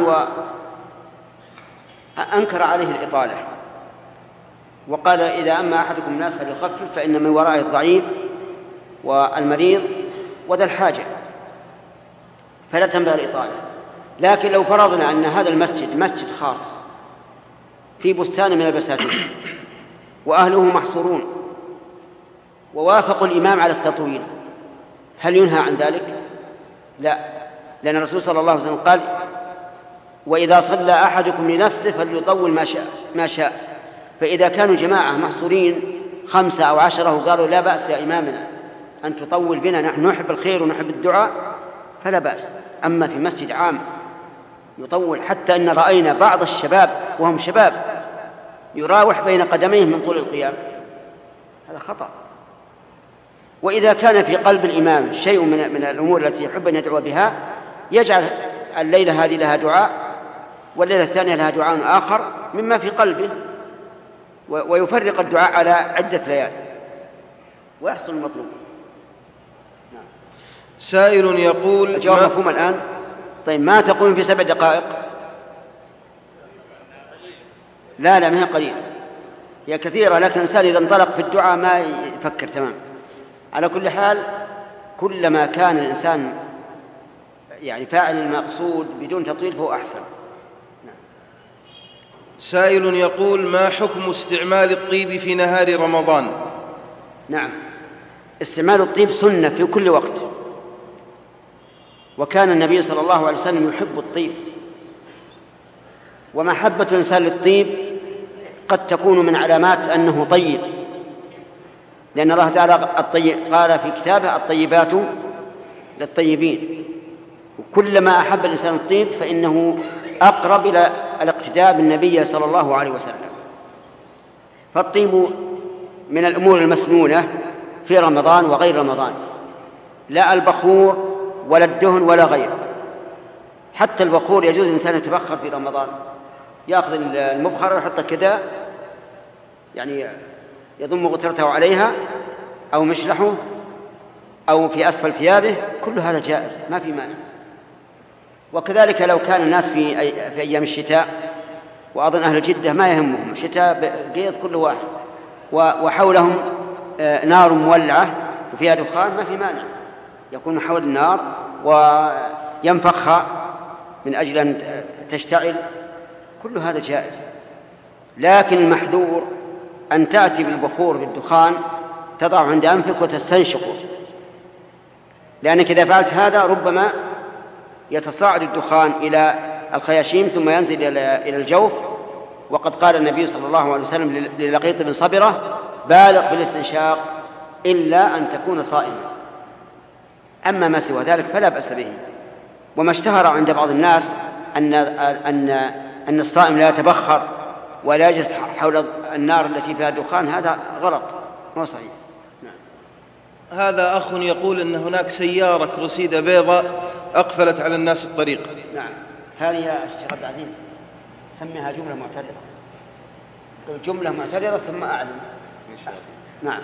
وأنكر عليه الإطالة وقال إذا أما أحدكم الناس فليخفف فإن من ورائه الضعيف والمريض وذا الحاجة، فلا تنبغي الإطالة. لكن لو فرضنا أن هذا المسجد مسجد خاص في بستان من البساتين وأهله محصورون ووافقوا الإمام على التطويل، هل ينهى عن ذلك؟ لا، لأن الرسول صلى الله عليه وسلم قال وإذا صلى أحدكم لنفسه فليطول ما شاء, ما شاء. فإذا كانوا جماعة محصورين خمسة أو عشرة وقالوا لا بأس يا إمامنا أن تطول بنا، نحن نحب الخير ونحب الدعاء، فلا بأس. أما في مسجد عام يطول، حتى أن رأينا بعض الشباب وهم شباب يراوح بين قدميه من طول القيام، هذا خطأ. وإذا كان في قلب الإمام شيء من, من الأمور التي يحب أن يدعو بها يجعل الليلة هذه لها دعاء والليلة الثانية لها دعاء آخر مما في قلبه، ويفرق الدعاء على عدة ليالي ويحصل المطلوب. نعم. سائل يقول الجواب مفهوم الآن؟ طيب ما تقول في سبع دقائق؟ لا لا ما هي قليلة، هي كثيرة، لكن الإنسان إذا انطلق في الدعاء ما يفكر تمام. على كل حال كلما كان الإنسان يعني فاعل المقصود بدون تطويل فهو أحسن. نعم. سائل يقول ما حكم استعمال الطيب في نهار رمضان؟ نعم، استعمال الطيب سنة في كل وقت، وكان النبي صلى الله عليه وسلم يحب الطيب، ومحبة الإنسان للطيب قد تكون من علامات أنه طيب، لأن الله تعالى قال في كتابه الطيبات للطيبين، وكلما أحب الإنسان الطيب فإنه أقرب إلى الاقتداء بالنبي صلى الله عليه وسلم. فالطيب من الأمور المسنونة في رمضان وغير رمضان، لا البخور ولا الدهن ولا غيره. حتى البخور يجوز الإنسان يتبخر في رمضان، يأخذ المبخر ويحطه كذا يعني يضم غترته عليها أو مشلحه أو في أسفل ثيابه، كل هذا جائز ما في مانع. وكذلك لو كان الناس في, في أيام الشتاء، وأظن أهل جدة ما يهمهم الشتاء قيض كل واحد، وحولهم نار مولعة وفيها دخان، ما في مانع يكون حول النار وينفخها من أجل أن تشتعل، كل هذا جائز. لكن المحذور أن تأتي بالبخور بالدخان تضع عند أنفك وتستنشقه، لأنك إذا فعلت هذا ربما يتصاعد الدخان إلى الخياشيم ثم ينزل إلى الجوف. وقد قال النبي صلى الله عليه وسلم للقيط بن صبرة بالغ بالاستنشاق إلا أن تكون صائما. أما ما سوى ذلك فلا بأس به. وما اشتهر عند بعض الناس أن, أن, أن الصائم لا يتبخر ولا يجلس حول النار التي فيها دخان، هذا غلط مو صحيح. نعم. هذا أخ يقول أن هناك سيارة كروسيدا بيضاء أقفلت على الناس الطريق. نعم، هذه يا شيخ عبد العزيز سميها جملة معترضة، قل جملة معترضة ثم أعلم. نعم.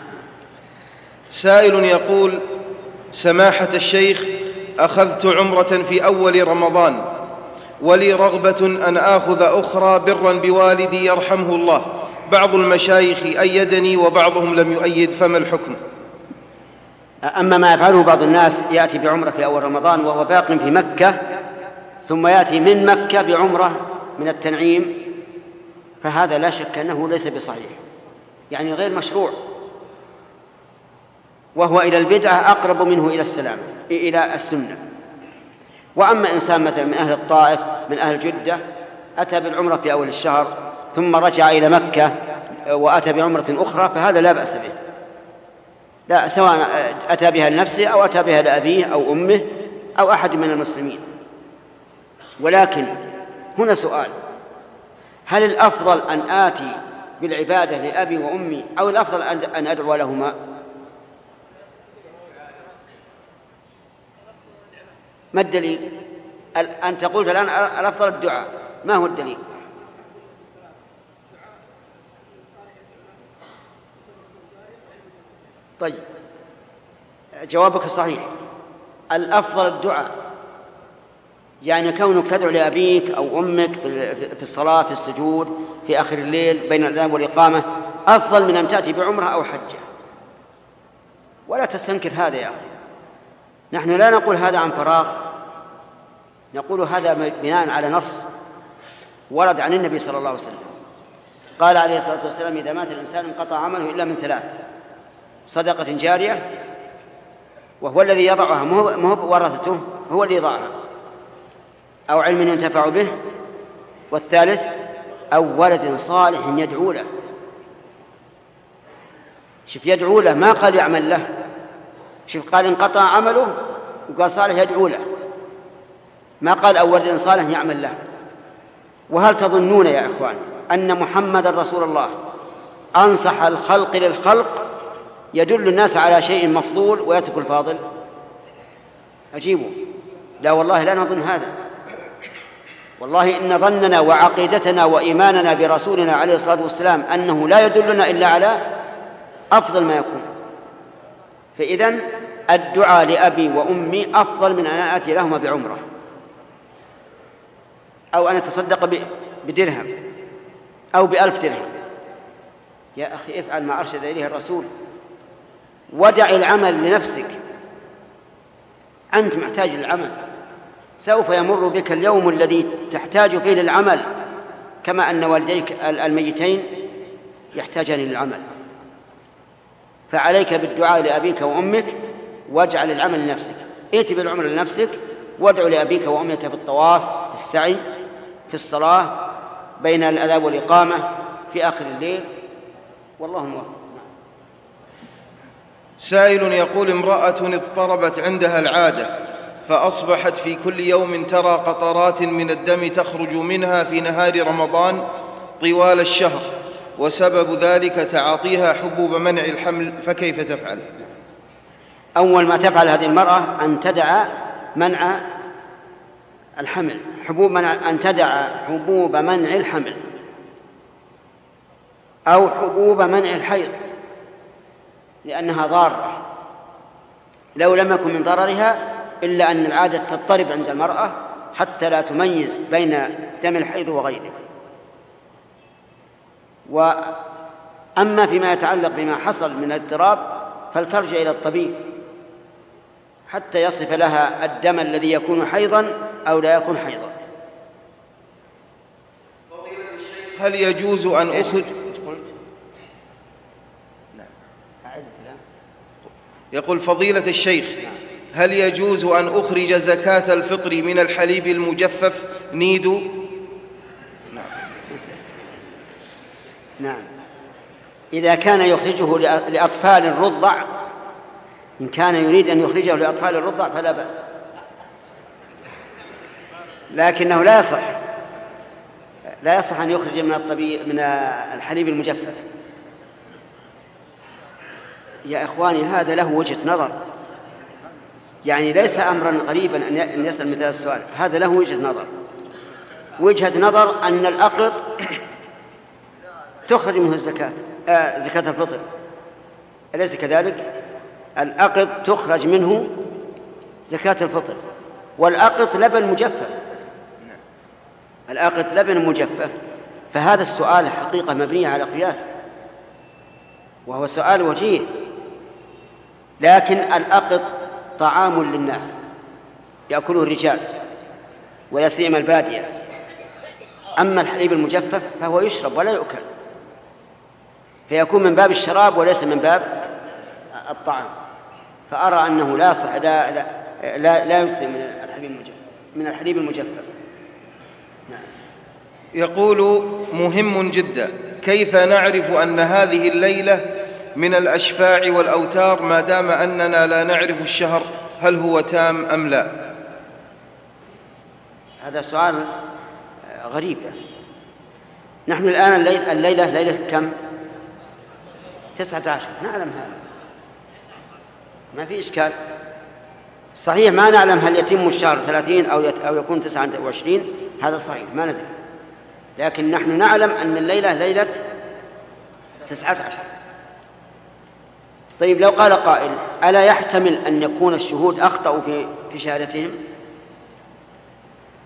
سائل يقول سماحة الشيخ أخذت عمرة في أول رمضان ولي رغبة أن آخذ أخرى برا بوالدي يرحمه الله، بعض المشايخ أيدني وبعضهم لم يؤيد، فما الحكم؟ أما ما يفعله بعض الناس يأتي بعمرة في أول رمضان وهو باق في مكة ثم يأتي من مكة بعمرة من التنعيم، فهذا لا شك أنه ليس بصحيح، يعني غير مشروع، وهو إلى البدعة أقرب منه إلى السلام إلى السنة. وأما إنسان مثلا من أهل الطائف من أهل جدة أتى بالعمرة في أول الشهر ثم رجع إلى مكة وأتى بعمرة أخرى، فهذا لا بأس به، لا، سواء أتى بها لنفسه أو أتى بها لأبيه أو أمه أو أحد من المسلمين. ولكن هنا سؤال: هل الأفضل أن آتي بالعبادة لأبي وأمي أو الأفضل أن أدعو لهما؟ ما الدليل؟ أنت قلت الآن الأفضل الدعاء، ما هو الدليل؟ طيب، جوابك صحيح، الأفضل الدعاء، يعني كونك تدعو لأبيك أو أمك في الصلاة في السجود في آخر الليل بين الأذان والإقامة أفضل من أن تأتي بعمرة أو حجة. ولا تستنكر هذا يا أخي. نحن لا نقول هذا عن فراغ، نقول هذا بناء على نص ورد عن النبي صلى الله عليه وسلم. قال عليه الصلاة والسلام: إذا مات الإنسان انقطع عمله إلا من ثلاث: صدقة جارية، وهو الذي يضعها مو ورثته، هو اللي يضعها، أو علم ينتفع به، والثالث أو ولد صالح يدعو له. شوف، يدعو له، ما قال يعمل له. شوف، قال انقطع عمله وقال صالح يدعو له، ما قال أو ولد صالح يعمل له. وهل تظنون يا إخوان أن محمد رسول الله أنصح الخلق للخلق يدل الناس على شيء مفضول ويترك الفاضل؟ أجيبوا. لا والله لا نظن هذا. والله إن ظننا وعقيدتنا وإيماننا برسولنا عليه الصلاة والسلام أنه لا يدلنا إلا على أفضل ما يكون. فإذن الدعاء لأبي وأمي أفضل من أن آتي لهما بعمرة أو أن أتصدق بدرهم أو بألف درهم. يا أخي افعل ما أرشد إليه الرسول، ودع العمل لنفسك. أنت محتاج للعمل، سوف يمر بك اليوم الذي تحتاج فيه للعمل، كما أن والديك الميتين يحتاجان للعمل. فعليك بالدعاء لأبيك وأمك، واجعل العمل لنفسك. ائت بالعمر لنفسك، وادعو لأبيك وأمك في الطواف، في السعي، في الصلاة بين الأذان والإقامة، في آخر الليل، والله موفق. سائل يقول: امرأة اضطربت عندها العادة فأصبحت في كل يوم ترى قطرات من الدم تخرج منها في نهار رمضان طوال الشهر، وسبب ذلك تعاطيها حبوب منع الحمل، فكيف تفعل؟ أول ما تفعل هذه المرأة أن تدع منع الحمل، حبوب منع، أن تدع حبوب منع الحمل أو حبوب منع الحيض، لأنها ضارة. لو لم يكن من ضررها إلا أن العادة تضطرب عند المرأة حتى لا تميز بين دم الحيض وغيره. وأما فيما يتعلق بما حصل من اضطراب فلترجع إلى الطبيب حتى يصف لها الدم الذي يكون حيضا أو لا يكون حيضا. هل يجوز أن أخرج؟ يقول: فضيلة الشيخ، هل يجوز أن أخرج زكاة الفطر من الحليب المجفف نيدو؟ نعم. نعم، إذا كان يخرجه لأطفال الرضع، إن كان يريد أن يخرجه لأطفال الرضع فلا بأس، لكنه لا يصح لا يصح أن يخرج من الطبيب من الحليب المجفف. يا إخواني، هذا له وجهة نظر، يعني ليس أمرا غريبا أن يسأل مثل السؤال، هذا له وجهة نظر. وجهة نظر أن الأقط تخرج منه الزكاة، آه زكاة الفطر، أليس كذلك؟ الأقط تخرج منه زكاة الفطر، والأقط لبن مجفف، الأقط لبن مجفف. فهذا السؤال حقيقة مبني على قياس، وهو سؤال وجيه. لكن الأقط طعام للناس يأكله الرجال ويسلم البادية، أما الحليب المجفف فهو يشرب ولا يؤكل، فيكون من باب الشراب وليس من باب الطعام. فأرى أنه لا صح لا لا لا, لا يجزي من الحليب المجفف من الحليب المجفف. نعم. يقول: مهم جدا، كيف نعرف أن هذه الليلة من الأشفاع والأوتار ما دام أننا لا نعرف الشهر هل هو تام أم لا؟ هذا سؤال غريب. نحن الآن الليلة, الليلة ليلة كم؟ تسعة عشر، نعلم هذا، ما في إشكال. صحيح ما نعلم هل يتم الشهر ثلاثين أو, يت... أو يكون تسعة وعشرين، هذا صحيح ما ندري، لكن نحن نعلم أن الليلة ليلة تسعة عشر. طيب، لو قال قائل: ألا يحتمل أن يكون الشهود أخطأوا في في شهادتهم؟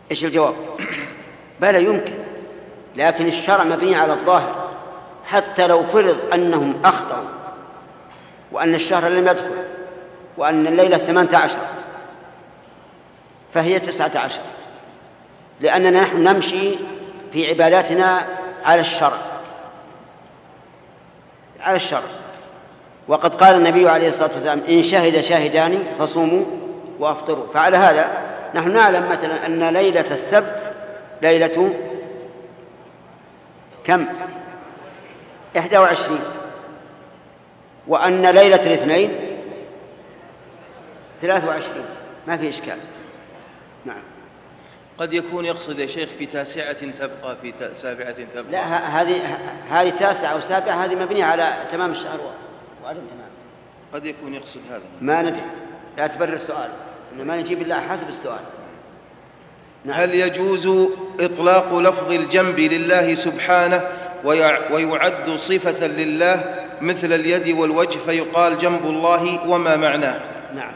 إيش الجواب؟ بلى يمكن، لكن الشرع مبني على الظاهر. حتى لو فرض أنهم أخطأوا وأن الشهر لم يدخل وأن الليلة ثمانية عشر فهي تسعة عشر، لأننا نحن نمشي في عباداتنا على الشرع على الشرع وقد قال النبي عليه الصلاة والسلام: إن شهد شاهدان فصوموا وأفطروا. فعلى هذا نحن نعلم مثلا أن ليلة السبت ليلة كم؟ إحدى وعشرين، وأن ليلة الاثنين ثلاث وعشرين، ما في إشكال. نعم. قد يكون يقصد يا شيخ في تاسعة تبقى في سابعة تبقى. لا، هذه هذه تاسعة وسابعة، هذه مبنية على تمام الشهر وعدم تمام. قد يكون يقصد هذا. ما ندري، لا تبرر السؤال، إنما نجيب الله حسب السؤال. نعم. هل يجوز إطلاق لفظ الجنب لله سبحانه ويعد صفة لله مثل اليد والوجه فيقال جنب الله وما معناه؟ نعم.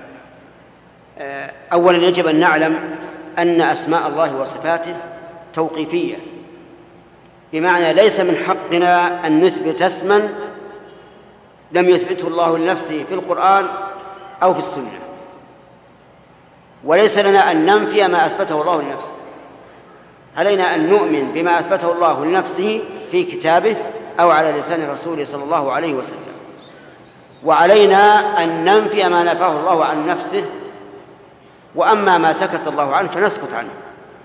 أولا يجب أن نعلم أن أسماء الله وصفاته توقيفية، بمعنى ليس من حقنا أن نثبت اسما لم يثبته الله لنفسه في القرآن أو في السنة، وليس لنا أن ننفي ما أثبته الله لنفسه. علينا أن نؤمن بما أثبته الله لنفسه في كتابه أو على لسان رسوله صلى الله عليه وسلم، وعلينا أن ننفي ما نفاه الله عن نفسه، وأما ما سكت الله عنه فنسكت عنه.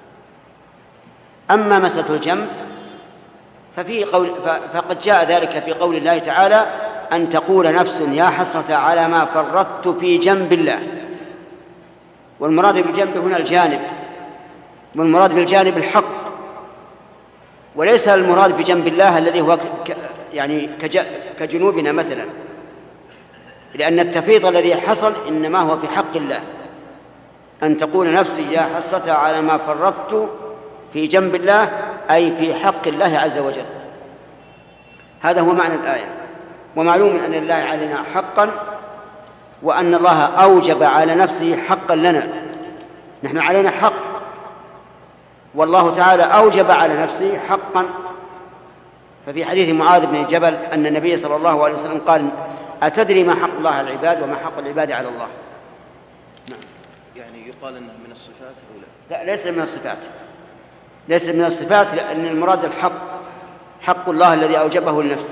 أما مسألة الجنب ففي قول فقد جاء ذلك في قول الله تعالى: أن تقول نفس يا حسرة على ما فرطت في جنب الله. والمراد بالجنب هنا الجانب، والمراد بالجانب الحق، وليس المراد بجنب الله الذي هو يعني كجنوبنا مثلا، لأن التفريط الذي حصل إنما هو في حق الله. أن تقول نفسي يا حسرة على ما فرطت في جنب الله، أي في حق الله عز وجل. هذا هو معنى الآية. ومعلوم أن الله علينا حقا، وأن الله أوجب على نفسه حقا لنا. نحن علينا حق، والله تعالى أوجب على نفسه حقا. ففي حديث معاذ بن جبل أن النبي صلى الله عليه وسلم قال: أتدري ما حق الله على العباد وما حق العباد على الله؟ نعم. يعني يقال أنه من الصفات أو لا؟ لا، ليس من الصفات، ليس من الصفات، لأن المراد الحق، حق الله الذي أوجبه لنفسه.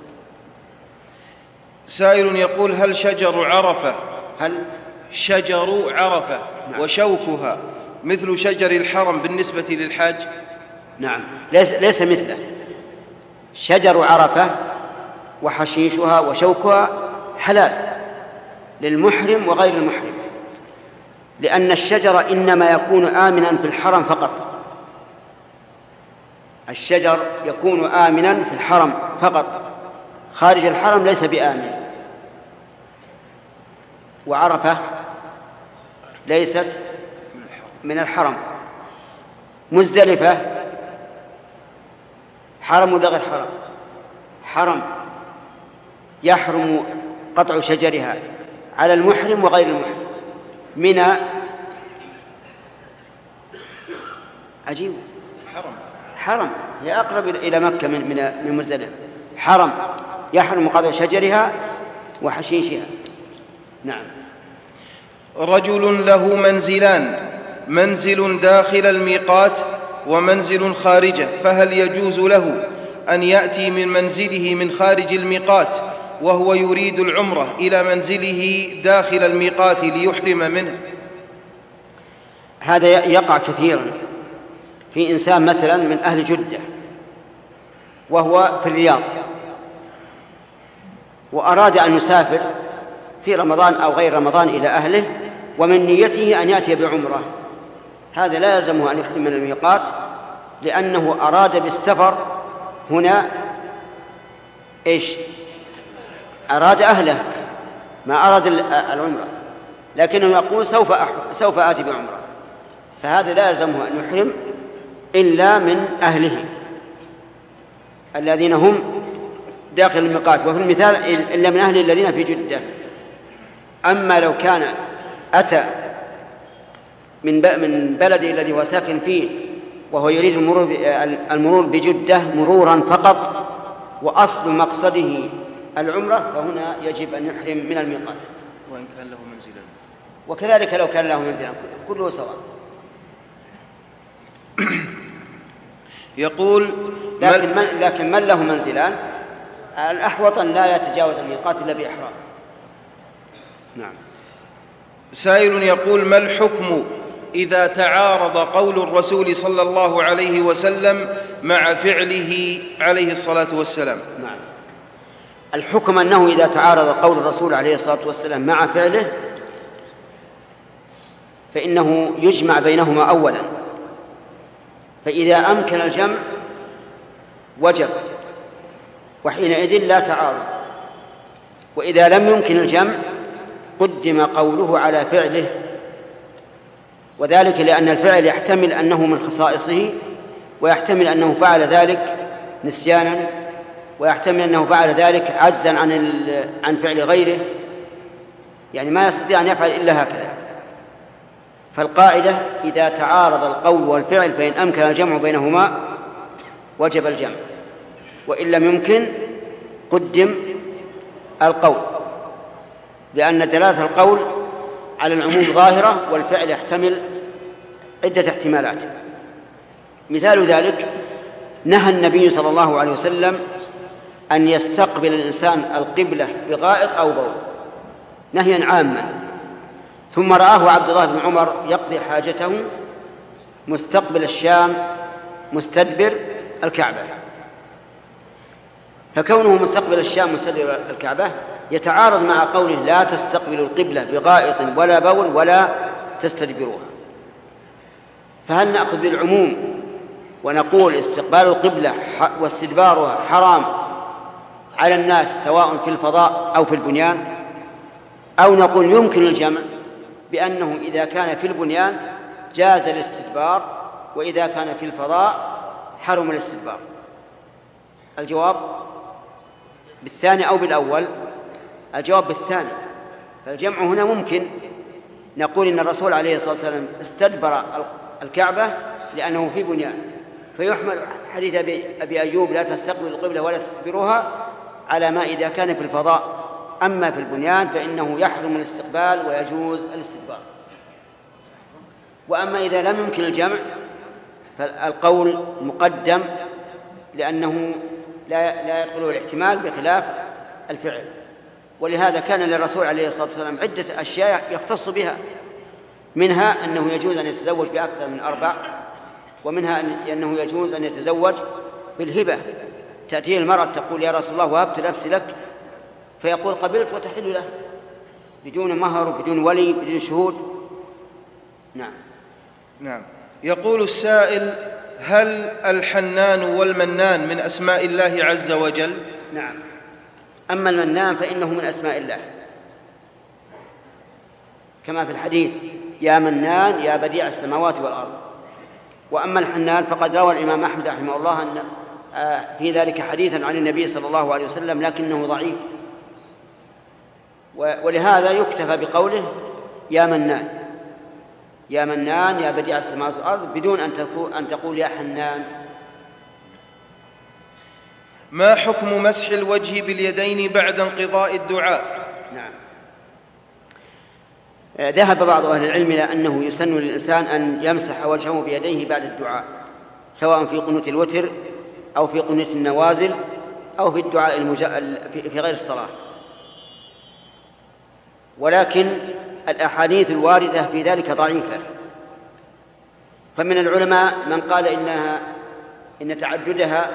سائل يقول: هل شجر عرفة هل شجر عرفة نعم. وشوكها مثل شجر الحرم بالنسبة للحاج؟ نعم، ليس, ليس مثله. شجر عرفة وحشيشها وشوكها حلال للمحرم وغير المحرم، لأن الشجر إنما يكون آمنا في الحرم فقط. الشجر يكون آمنا في الحرم فقط، خارج الحرم ليس بآمن. وعرفة ليست من الحرم. مزدلفة حرم ولا غير حرم؟ حرم، يحرم قطع شجرها على المحرم وغير المحرم. منى عجيب، حرم حرم هي أقرب إلى مكة من من مزدلفة. حرم يحرم قطع شجرها وحشيشها. نعم. رجل له منزلان، منزل داخل الميقات ومنزل خارجه، فهل يجوز له أن يأتي من منزله من خارج الميقات وهو يريد العمرة إلى منزله داخل الميقات ليحرم منه؟ هذا يقع كثيرا في إنسان مثلا من أهل جدة وهو في الرياض، وأراد أن يسافر في رمضان أو غير رمضان إلى أهله، ومن نيته أن يأتي بعمرة. هذا لا يلزمه أن يحرم من الميقات، لأنه أراد بالسفر هنا إيش؟ أراد أهله، ما أراد العمرة، لكنه يقول سوف سوف آتي بعمرة. فهذا لا يلزمه أن يحرم إلا من أهله الذين هم داخل الميقات، وفي المثال إلا من أهل الذين في جدة. أما لو كان أتى من من بلده الذي هو ساكن فيه وهو يريد المرور المرور بجدة مرورا فقط وأصل مقصده العمرة، فهنا يجب أن يحرم من الميقات وإن كان له منزلا، وكذلك لو كان له منزلا كله سواء. يقول لكن من, لكن من له منزلان الأحوط أن لا يتجاوز الميقات إلا بإحرام. نعم. سائل يقول: ما الحكم إذا تعارض قول الرسول صلى الله عليه وسلم مع فعله عليه الصلاة والسلام؟ نعم. الحكم أنه إذا تعارض قول الرسول عليه الصلاة والسلام مع فعله فإنه يجمع بينهما أولا، فإذا أمكن الجمع وجب، وحينئذ لا تعارض، وإذا لم يمكن الجمع قدم قوله على فعله، وذلك لأن الفعل يحتمل أنه من خصائصه، ويحتمل أنه فعل ذلك نسيانا، ويحتمل أنه فعل ذلك عجزا عن عن فعل غيره، يعني ما يستطيع أن يفعل إلا هكذا. فالقاعدة إذا تعارض القول والفعل فإن أمكن الجمع بينهما وجب الجمع، وإن لم يمكن قدم القول، لأن دلالة القول على العموم ظاهرة والفعل يحتمل عدة احتمالات. مثال ذلك نهى النبي صلى الله عليه وسلم أن يستقبل الإنسان القبلة بغائط أو بول نهيا عاما، ثم رآه عبد الله بن عمر يقضي حاجته مستقبل الشام مستدبر الكعبة، فكونه مستقبل الشام مستدبر الكعبة يتعارض مع قوله لا تستقبلوا القبلة بغائط ولا بول ولا تستدبروها. فهل نأخذ بالعموم ونقول استقبال القبلة واستدبارها حرام على الناس سواء في الفضاء أو في البنيان، أو نقول يمكن الجمع بأنه إذا كان في البنيان جاز الاستدبار وإذا كان في الفضاء حرم الاستدبار؟ الجواب بالثاني أو بالأول؟ الجواب بالثاني. فالجمع هنا ممكن، نقول إن الرسول عليه الصلاة والسلام استدبر الكعبة لأنه في بنيان، فيحمل حديث أبي أيوب لا تستقبل القبلة ولا تستدبروها على ما إذا كان في الفضاء، أما في البنيان فإنه يحرم الاستقبال ويجوز الاستدبار. وأما إذا لم يمكن الجمع فالقول مقدم لأنه لا لا يدخله الاحتمال بخلاف الفعل. ولهذا كان للرسول عليه الصلاة والسلام عدة أشياء يختص بها، منها أنه يجوز أن يتزوج بأكثر من أربع، ومنها أنه يجوز أن يتزوج بالهبة، تأتيه المرأة تقول يا رسول الله وهبت نفسي لك، فيقول قبلت وتحل له بدون مهر وبدون ولي بدون شهود. نعم. نعم. يقول السائل: هل الحنان والمنان من أسماء الله عز وجل؟ نعم. أما المنان فإنه من أسماء الله كما في الحديث يا منان يا بديع السماوات والأرض. وأما الحنان فقد روى الإمام أحمد رحمه الله أن في ذلك حديثا عن النبي صلى الله عليه وسلم لكنه ضعيف، ولهذا يكتفى بقوله يا منان يا منان يا بديع السماوات والأرض بدون أن تقول يا حنان. ما حكم مسح الوجه باليدين بعد انقضاء الدعاء؟ نعم. ذهب بعض أهل العلم إلى أنه يسن للإنسان أن يمسح وجهه بيديه بعد الدعاء، سواء في قنوت الوتر أو في قنوت النوازل أو في الدعاء المج... في غير الصلاة. ولكن الأحاديث الواردة في ذلك ضعيفة، فمن العلماء من قال إنها إن تعددها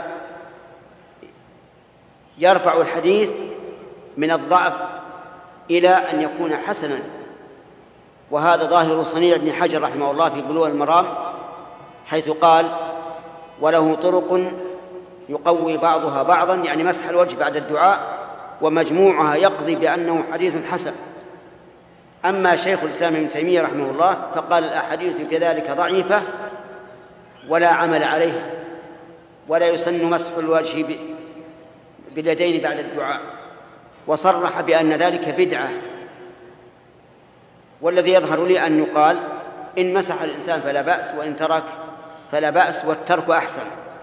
يرفع الحديث من الضعف إلى أن يكون حسنا، وهذا ظاهر صنيع ابن حجر رحمه الله في بلوغ المرام، حيث قال وله طرق يقوي بعضها بعضا، يعني مسح الوجه بعد الدعاء، ومجموعها يقضي بأنه حديث حسن. أما شيخ الإسلام ابن تيمية رحمه الله فقال الأحاديث كذلك ضعيفة ولا عمل عليها، ولا يسن مسح الوجه باليدين بعد الدعاء، وصرح بأن ذلك بدعة. والذي يظهر لي أن يقال إن مسح الإنسان فلا بأس، وإن ترك فلا بأس، والترك أحسن.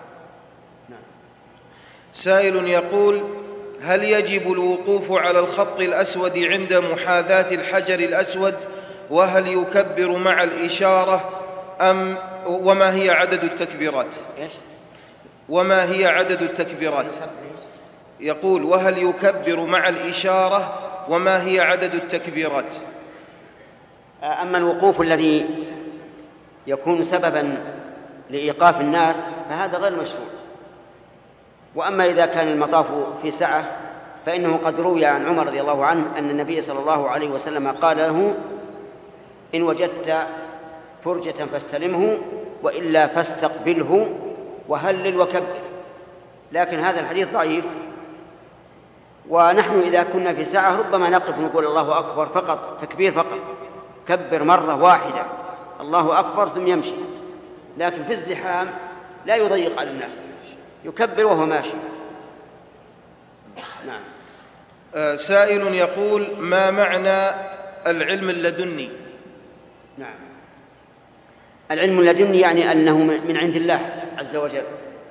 سائل يقول: هل يجب الوقوف على الخط الأسود عند محاذاة الحجر الأسود؟ وهل يكبر مع الإشارة أم وما هي عدد التكبيرات؟ وما هي عدد التكبيرات؟ يقول: وهل يكبر مع الإشارة وما هي عدد التكبيرات؟ أما الوقوف الذي يكون سببا لإيقاف الناس فهذا غير مشروع. وأما إذا كان المطاف في سعة فإنه قد روي عن عمر رضي الله عنه أن النبي صلى الله عليه وسلم قال له: إن وجدت فرجة فاستلمه، وإلا فاستقبله وهلل وكبر. لكن هذا الحديث ضعيف، ونحن إذا كنا في ساعة ربما نقف نقول الله أكبر فقط، تكبير فقط، كبر مرة واحدة الله أكبر ثم يمشي. لكن في الزحام لا يضيق على الناس، يكبر وهو ماشي. نعم. آه سائل يقول: ما معنى العلم اللدني؟ نعم، العلم اللدني يعني أنه من عند الله عز وجل،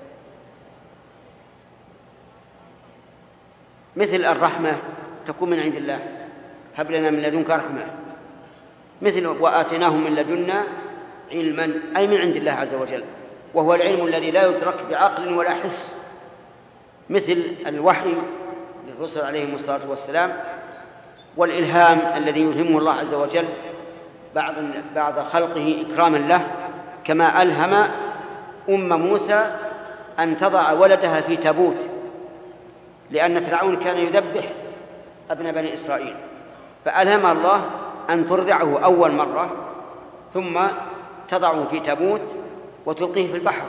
مثل الرحمة تكون من عند الله، هب لنا من لدنك رحمة، مثل وآتيناهم من لدنا علما، أي من عند الله عز وجل، وهو العلم الذي لا يدرك بعقل ولا حس، مثل الوحي للرسل عليهم الصلاة والسلام، والإلهام الذي يلهمه الله عز وجل بعض بعض خلقه إكراما له، كما ألهم أم موسى أن تضع ولدها في تابوت، لأن فرعون كان يذبح ابن بني إسرائيل، فألهم الله أن ترضعه أول مرة ثم تضعه في تابوت وتلقيه في البحر،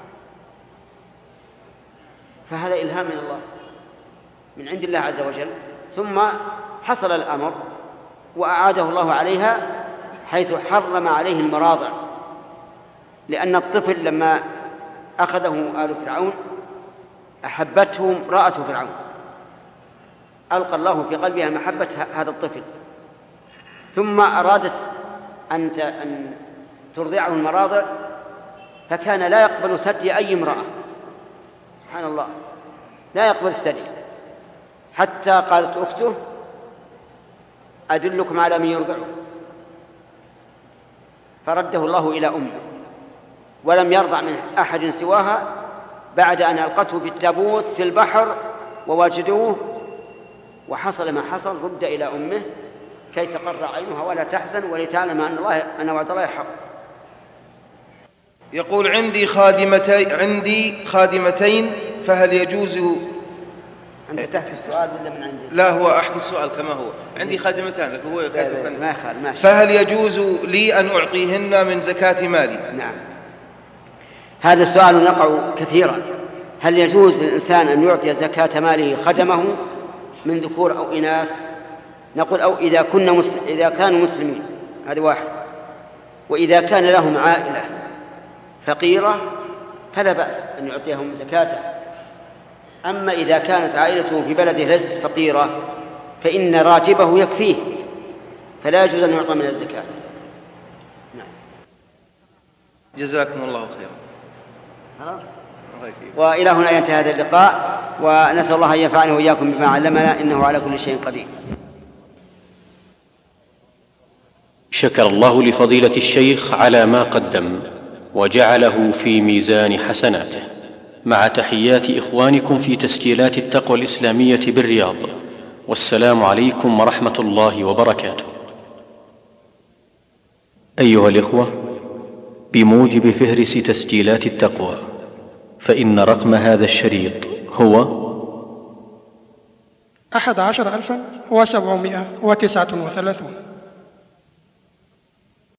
فهذا إلهام من الله من عند الله عز وجل. ثم حصل الأمر وأعاده الله عليها، حيث حرم عليه المراضع، لأن الطفل لما أخذه آل فرعون أحبته امرأة فرعون، ألقى الله في قلبها محبة هذا الطفل، ثم أرادت أن ترضعه المراضع، فكان لا يقبل ثدي أي امرأة، سبحان الله، لا يقبل الثدي، حتى قالت أخته: أدلكم على من يرضعه، فرده الله إلى أمه، ولم يرضع من أحد سواها بعد أن ألقته في التابوت في البحر ووجدوه، وحصل ما حصل، رد إلى أمه كي تقر عينها ولا تحزن ولتعلم أن الله أن وعد الله حق. يقول: عندي خادمتين عندي خادمتين فهل يجوز؟ أنت تحكي السؤال ولا من عندي؟ لا، هو أحكي السؤال كما هو. عندي خادمتان، لكن هو كاتب ما يخال، ماشي. فهل يجوز لي أن أعطيهن من زكاة مالي؟ نعم، هذا السؤال يقع كثيرا. هل يجوز للإنسان أن يعطي زكاة ماله خدمه من ذكور أو إناث؟ نقول: أو إذا كنا مسلم إذا كانوا مسلمين، هذا واحد، وإذا كان لهم عائلة فقيرة فلا بأس أن يعطيهم زكاته. أما إذا كانت عائلته في بلده ليست فقيرة فإن راتبه يكفيه، فلا يجوز أن يعطى من الزكاة. نعم. جزاكم الله خيرا. خلاص. وإلى هنا ينتهي هذا اللقاء، ونسأل الله أن ينفعنا وإياكم بما علمنا، إنه على كل شيء قدير. شكر الله لفضيلة الشيخ على ما قدم وجعله في ميزان حسناته، مع تحيات إخوانكم في تسجيلات التقوى الإسلامية بالرياض، والسلام عليكم ورحمة الله وبركاته. أيها الإخوة، بموجب فهرس تسجيلات التقوى، فإن رقم هذا الشريط هو أحد عشر ألفا وسبعمائة وتسعة وثلاثون.